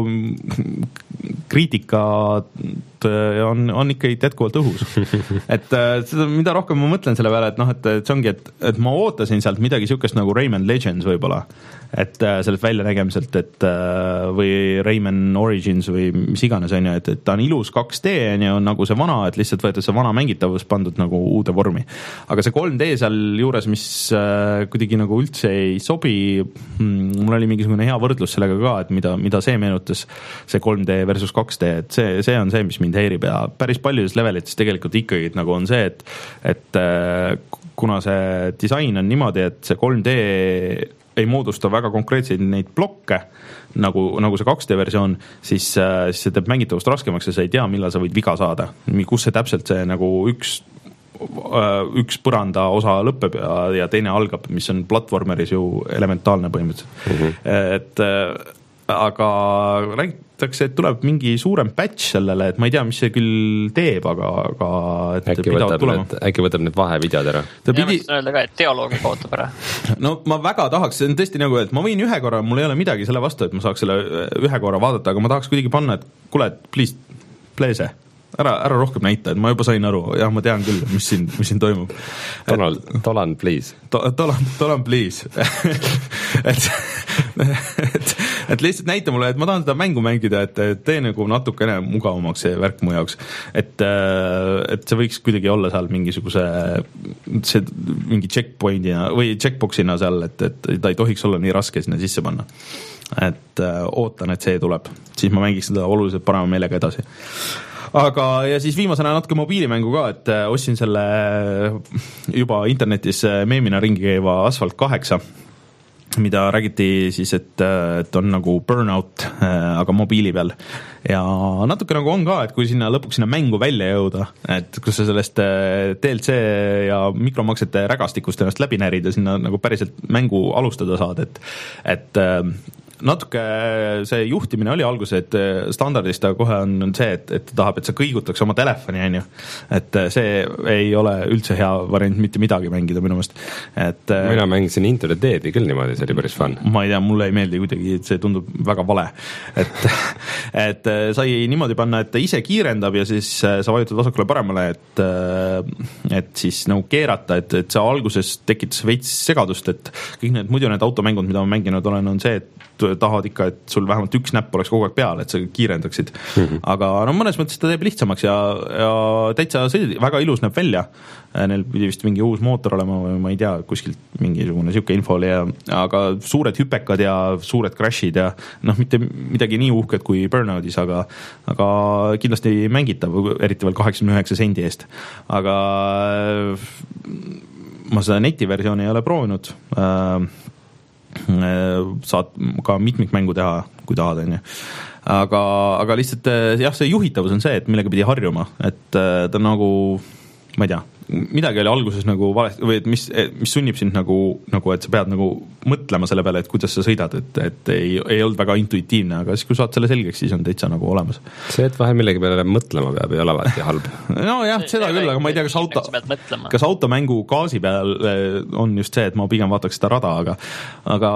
kriitikad on, on ikka jätkuvalt õhus. Et äh, seda, mida rohkem ma mõtlen selle peale, et noh, et, et see ongi, et, et ma ootasin sealt midagi sükest nagu Rayman Legends võib-olla, et äh, sellest välja nägemiselt, et äh, või Rayman Origins või mis iganes on ju, et, et ta on ilus kaks D on ju, nagu see vana, et lihtsalt võetud see vana mängitavus pandud nagu uude vormi. Aga see kolm D seal juures, mis äh, kuidagi nagu üldse ei sobi, hmm, mul oli mingisugune hea võrdlus sellega ka, et mida, mida see meenutas, see kolm D versus kaks D, et see, see on see, mis mind häirib ja päris paljudes levelites tegelikult ikkagi nagu on see, et, et kuna see disain on niimoodi, et see kolm D ei moodusta väga konkreetseid neid blokke, nagu, nagu see kaks D versioon, siis, siis see teeb mängitavust raskemaks ja sa ei tea, millal sa võid viga saada. Kus see täpselt see nagu üks, üks põranda osa lõpeb ja, ja teine algab, mis on platvormeris ju elementaalne põhimõtteliselt. Mm-hmm. Et aga räägitakse, et tuleb mingi suurem patch sellele, et ma ei tea, mis see küll teeb, aga, aga et äkki võtab, need, äkki võtab need vahevideod ära. Ta pidi... Ja öelda ka, et dialoogi kaotab ära. No ma väga tahaks, see on tõesti nagu, et ma võin ühe korra, mul ei ole midagi selle vastu, et ma saaks selle ühe korra vaadata, aga ma tahaks kuidagi panna, et kuule, please, play see. Ära, ära rohkem näita, et ma juba sain aru, jah, ma tean küll, mis siin, mis siin toimub. Donald, Dolan, please. Dolan, Dolan, please. et, et, et lihtsalt näita mulle, et ma tahan seda mängu mängida, et tee nagu natukene mugavamaks see värk mu jaoks. Et, et see võiks kuidagi olla seal mingisuguse see, mingi checkpointina või checkboxina seal, et, et ta ei tohiks olla nii raske sinna sisse panna. Et ootan, et see tuleb. Siis ma mängiks seda oluliselt parema meelega edasi. Aga ja siis viimasena natuke mobiilimängu ka, et ostsin selle juba internetis meemina ringi käiva Asphalt kaheksa, mida räägiti siis, et, et on nagu burnout, aga mobiili peal. Ja natuke nagu on ka, et kui sinna lõpuks sinna mängu välja jõuda, et kus sa sellest D L C ja mikromaksete rägastikust ennast läbi närid ja sinna nagu päriselt mängu alustada saad, et, et natuke see juhtimine oli alguses, et standardist ta kohe on, on see, et, et ta tahab, et sa kõigutaks oma telefoni, on ju. Et see ei ole üldse hea variant mitte midagi mängida minu meelest. Et mina mängisin Into the Deadi küll niimoodi, see oli päris fun. Ma ei tea, mulle ei meeldi kuidagi, et see tundub väga vale. Et, et sai niimoodi panna, et ta ise kiirendab ja siis sa vajutad vasakule paremale, et, et siis nagu keerata, et, et see alguses tekitas veits segadust, et kõik need muidu need automängud, mida ma mänginud olen, on see, et tahad ikka, et sul vähemalt üks näpp oleks kogu aeg peal, et sa kiirendaksid mm-hmm. aga no mõnes mõttes ta teeb lihtsamaks ja, ja täitsa sõidi, väga ilus näeb välja, neil pidi vist mingi uus mootor olema või ma ei tea, kuskilt mingisugune siuke info oli ja, aga suured hüpekad ja suured crashid ja noh, mitte midagi nii uhked kui Burnoutis, aga, aga kindlasti mängitav, eriti veel kaheksakümne üheksa sendi eest, aga ma seda netiversiooni ei ole proovinud, saad ka mitmikmängu teha, kui tahad, on ju. Aga, aga lihtsalt jah, see juhitavus on see, et millega pidi harjuma, et ta nagu, ma ei tea, midagi oli alguses nagu valesti või et mis, mis sunnib sind nagu, nagu, et sa pead nagu mõtlema selle peale, et kuidas sa sõidad, et, et ei, ei olnud väga intuitiivne, aga siis kui saad selle selgeks, siis on täitsa nagu olemas. See, et vahel millegi peale mõtlema peab, ei ole alati halb. no jah, seda küll, aga ma ei tea, kas auto, kas automängu gaasi peal on just see, et ma pigem vaataks seda rada, aga, aga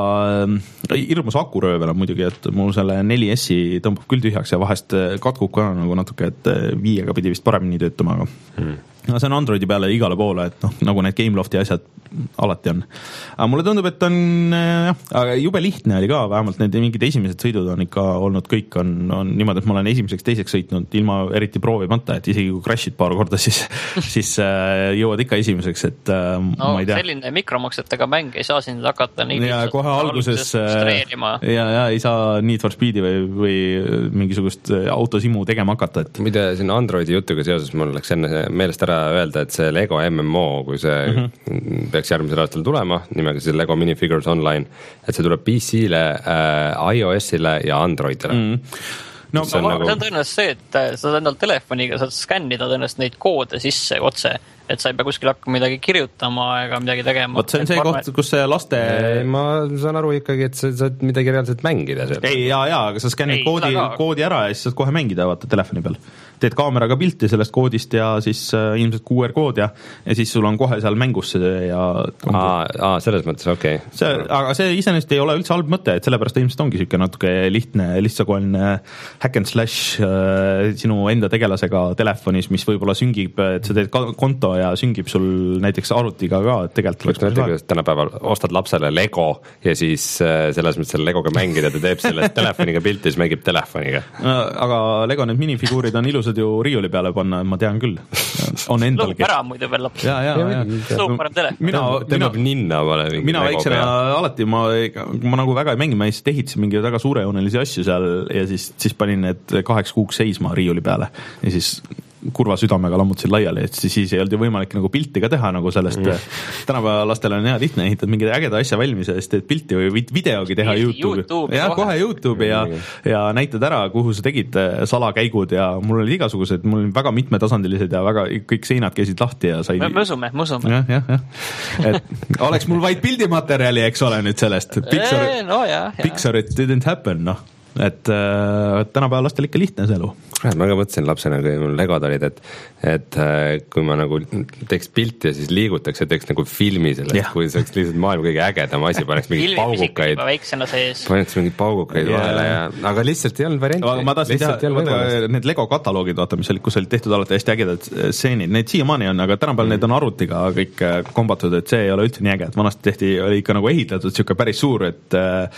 hirmus akuröövel on muidugi, et mul selle neli S-i tõmbab küll tühjaks ja vahest katkub ka nagu natuke, et viiega pidi vist paremini töötama, aga hmm. no see on Androidi peale igale poole, et noh, nagu need Gamelofti asjad alati on. Aga mulle tundub, et on jah, aga jube lihtne oli ka, vähemalt need mingid esimesed sõidud on ikka olnud, kõik on, on niimoodi, et ma olen esimeseks teiseks sõitnud ilma eriti proovimata, et isegi kui crashid paar korda, siis, siis äh, jõuad ikka esimeseks, et äh, no, ma ei tea. Selline mikromaksetega mäng ei saa sind hakata nii ja kohe alguses frustreerima. Ja, ja ei saa Need for Speedi või, või mingisugust autosimu tegema hakata. Et... mida siin Androidi jutuga seoses mul läks enne meelest ära öelda, et see Lego M M O, kui see mm-hmm. peaks järgmisel aastal tulema, nimega see Lego Minifigures Online, et see tuleb P C-le, äh, iOS-ile ja Androidile. Mm-hmm. No, see, on nagu... see on tõenäoliselt see, et sa saad endal telefoniga saad skännida tõenäoliselt neid koode sisse otse, et sa ei pea kuskil hakkama midagi kirjutama ega midagi tegema. Vot see on see koht, et... kus see laste... Ei, ma saan aru ikkagi, et sa saad midagi reaalselt mängida. Ei, jaa, jaa, aga sa skännid koodi, koodi ära ja siis saad kohe mängida vaata telefoni peal. Teed kaameraga pilti sellest koodist ja siis äh, ilmselt Q R kood ja, ja siis sul on kohe seal mängus see ja... Aa, aa, selles mõttes, okei. Okay. See, aga see iseenesest ei ole üldse halb mõte, et sellepärast ilmselt ongi siuke natuke lihtne, lihtsakohaline hack and slash äh, sinu enda tegelasega telefonis, mis võib-olla süngib, et sa teed konto ja süngib sul näiteks arvutiga ka, et tegelikult oleks tänapäeval ostad lapsele Lego ja siis äh, selles mõttes selle Legoga mängida, ta teeb sellest telefoniga pilti, siis mängib telefoniga. Aga Lego need minifiguurid on ilusad ju riiuli peale panna, ma tean küll. On endalgi. Lõub ära muidu veel laps. Ja, ja, ja. Lõub parem telefon. Mina, mina, ninna pole mina väiksena alati, ma, ma nagu väga ei mängi, ma lihtsalt ehitasin mingi väga suurejoonelisi asju seal ja siis, siis panin need kaheks kuuks seisma riiuli peale ja siis kurva südamega lammutasin laiali, et siis, siis ei olnud ju võimalik nagu pilti ka teha nagu sellest mm. tänapäeva lastel on hea lihtne ehitada mingi ägeda asja valmis ja siis teed pilti või videogi teha YouTube. YouTube ja kohe YouTube ja, ja näitad ära, kuhu sa tegid salakäigud ja mul olid igasugused, mul olid väga mitmetasandilised ja väga kõik seinad käisid lahti ja sai... me mõsume, mõsume. jah, jah, jah. Et oleks mul vaid pildimaterjali, eks ole nüüd sellest. Pixar, eee, no jah, jah. Pixar it didn't happen, noh. Et äh, tänapäeva lastel ikka lihtne see elu. Ma ka mõtlesin lapsena, kui mul legod olid, et, et äh, kui ma nagu teeks pilti ja siis liigutaks ja teeks nagu filmi sellest, yeah. kui see oleks lihtsalt maailma kõige ägedam asi, paneks mingeid paugukaid. Paneks mingeid paugukaid yeah. vahele ja, aga lihtsalt ei olnud varianti. Ma tahtsin teha, vaata, need Lego kataloogid, vaata, mis olid, kus olid tehtud alati hästi ägedad stseenid, need siiamaani on, aga tänapäeval mm. need on arvutiga kõik kombatud, et see ei ole üldse nii äge, et vanasti tehti, oli ikka nagu ehitatud siuke päris suur, et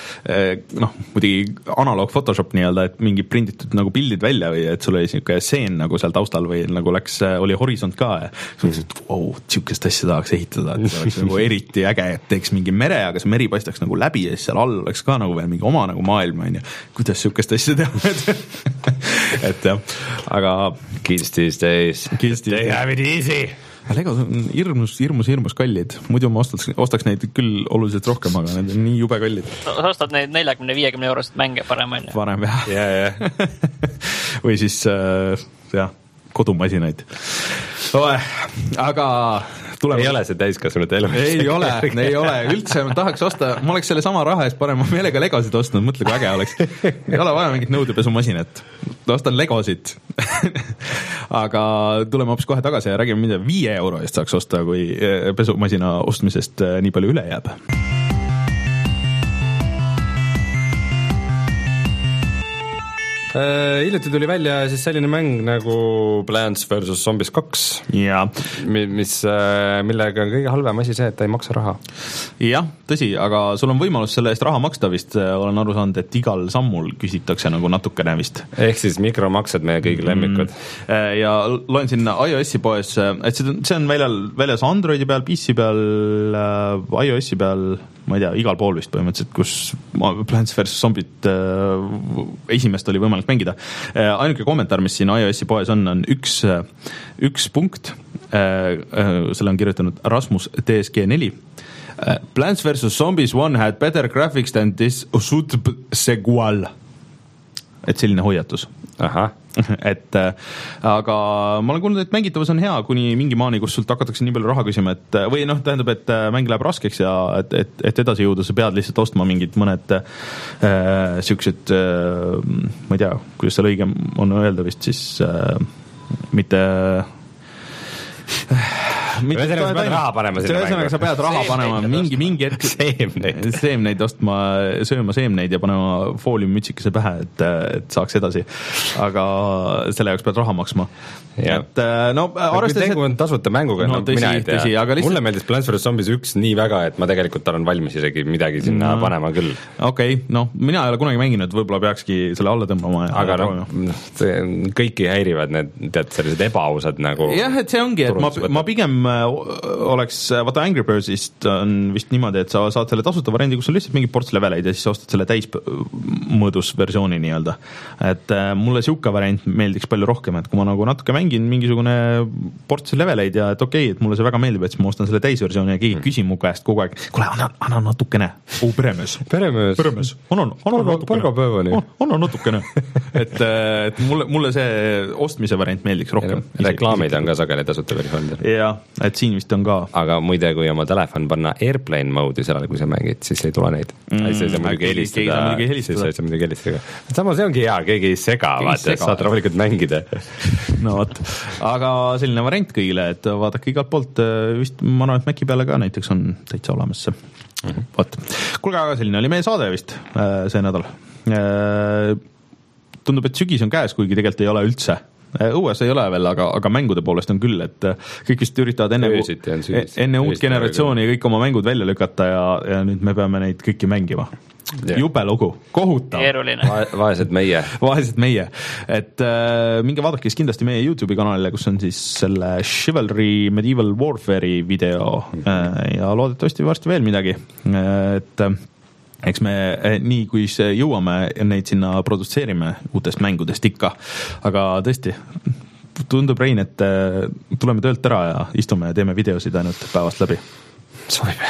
noh, muidugi analoog Photoshop nii-öelda, et mingi prinditud nagu pildid välja või et sul oli siuke seen nagu seal taustal või nagu läks, oli horisont ka ja sul ütlesid, et wow, siukest asja tahaks ehitada, et see oleks nagu eriti äge, et teeks mingi mere, aga see meri paistaks nagu läbi ja siis seal all oleks ka nagu veel mingi oma nagu maailm, on ju, kuidas siukest asja teha et jah, aga kids these days, kids they have it easy. Legos on hirmus, hirmus, hirmus kallid. Muidu ma ostaks, ostaks neid küll oluliselt rohkem, aga need on nii jube kallid. No, sa ostad neid neljakümne viiekümne eurost mänge parem, on ju? Parem, jah. Yeah, yeah. või siis, äh, jah, kodumasinaid. Aga tulema... ei ole see täiskasvanute elu. Ei ole, ei ole. Üldse ma tahaks osta, ma oleks selle sama raha eest parem, ma meelega legosid ostnud, mõtle kui äge oleks. Ei ole vaja mingit nõudepesumasinat. Ostan legosid. Aga tuleme hoopis kohe tagasi ja räägime, mida viie euro eest saaks osta, kui pesumasina ostmisest nii palju üle jääb. hiljuti tuli välja siis selline mäng nagu Plants versus Zombies kaks, mis, millega on kõige halvem asi see, et ta ei maksa raha. Jah, tõsi, aga sul on võimalus selle eest raha maksta vist, olen aru saanud, et igal sammul küsitakse nagu natukene vist. Ehk siis mikromaksed meie kõigi lemmikud. Mm. Ja loen sinna iOS-i poes, et see on, see on väljal, väljas Androidi peal, P C peal, iOS-i peal, ma ei tea, igal pool vist põhimõtteliselt, kus Plants versus Zombies esimest oli võimalik mängida. Ainuke kommentaar, mis siin iOS-i poes on, on üks, üks punkt, selle on kirjutanud Rasmus T S G neli. Plants versus Zombies one had better graphics than this should sequel. Et selline hoiatus. Aha. Et, aga ma olen kuulnud, et mängitavus on hea kuni mingi maani, kus sult hakatakse nii palju raha küsima, et või noh, tähendab, et mäng läheb raskeks ja et, et, et edasi jõuda, sa pead lihtsalt ostma mingid mõned äh, siuksed äh, ma ei tea, kuidas seal õigem on öelda vist siis äh, mitte ühesõnaga sa pead raha panema ühesõnaga sa pead raha panema mingi, mingi hetk seemneid. seemneid ostma, sööma seemneid ja panema fooliummütsikese pähe, et, et saaks edasi, aga selle jaoks pead raha maksma. Et no arvestades, tegu on tasuta mänguga, no, no tõsi, mina ei tea lihtsalt... mulle meeldis Plants versus Zombies üks nii väga, et ma tegelikult olen valmis isegi midagi sinna no, panema küll. Okei, okay, no mina ei ole kunagi mänginud, võib-olla peakski selle alla tõmbama ja aga no, kõiki häirivad need tead sellised ebaausad nagu jah, et see ongi, et ma, ma pigem oleks, vaata Angry Birdsist on vist niimoodi, et sa saad selle tasuta variandi, kus on lihtsalt mingi ports leveleid ja siis sa ostad selle täismõõdus versiooni nii-öelda. Et mulle siuke variant meeldiks palju rohkem, et kui ma nagu natuke mängin mingisugune ports leveleid ja et okei, okay, et mulle see väga meeldib, et siis ma ostan selle täisversiooni ja keegi mm. küsib mu käest kogu aeg, kuule, anna, anna natukene. Oh, peremees. Peremees. Peremees. Anna, anna natukene. Anna natukene. et, et mulle, mulle see ostmise variant meeldiks rohkem. Reklaamid on ka sageli tasuta versioonidel. Jah, et siin vist on ka. Aga muide, kui oma telefon panna airplane mode'i sellele, kui sa mängid, siis ei tule neid. Mm, siis ei saa muidugi helistada. Siis ei saa muidugi helistada. Samas see ongi hea, keegi ei sega, vaata, saad rahulikult mängida. No vot, aga selline variant kõigile, et vaadake igalt poolt, vist ma arvan, et Maci peale ka näiteks on täitsa olemas see. Mm-hmm. Vot. Kuulge, aga selline oli meie saade vist see nädal. Tundub, et sügis on käes, kuigi tegelikult ei ole üldse. Õues ei ole veel, aga, aga mängude poolest on küll, et kõik vist üritavad enne, enne uut generatsiooni kõik oma mängud välja lükata ja, ja nüüd me peame neid kõiki mängima. Yeah. Jube lugu, kohutav. Va- vaesed meie. Vaesed meie. Et äh, minge vaadake siis kindlasti meie YouTube'i kanalile, kus on siis selle Chivalry Medieval Warfare'i video äh, ja loodetavasti varsti veel midagi. Et äh, eks me nii, kui jõuame neid sinna produtseerime uutest mängudest ikka, aga tõesti tundub, Rein, et tuleme töölt ära ja istume ja teeme videosid ainult päevast läbi. Sobib.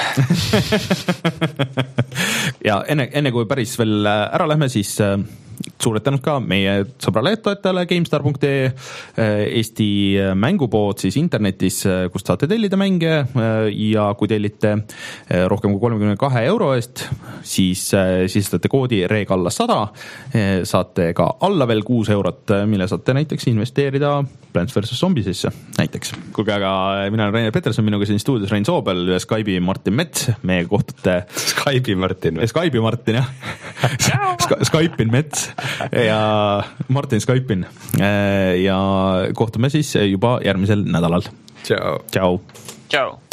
ja enne, enne kui päris veel ära lähme, siis suured tänud ka meie sõbrale toetajale GameStar punkt ee, Eesti mängupood siis internetis, kust saate tellida mänge ja kui tellite rohkem kui kolmekümne kahe euro eest, siis sisestate koodi reegalla sada, saate ka alla veel kuus eurot, mille saate näiteks investeerida Plants versus Zombiesisse näiteks. Kuulge, aga mina olen Rainer Peterson, minuga siin stuudios Rein Soobel ja Skype'i Martin Mets, meie kohtute Skype'i Martin. Skype'i Martin, jah. Skype'in Mets ja Martin Skype'in ja kohtume siis juba järgmisel nädalal. Ciao. Ciao. Ciao.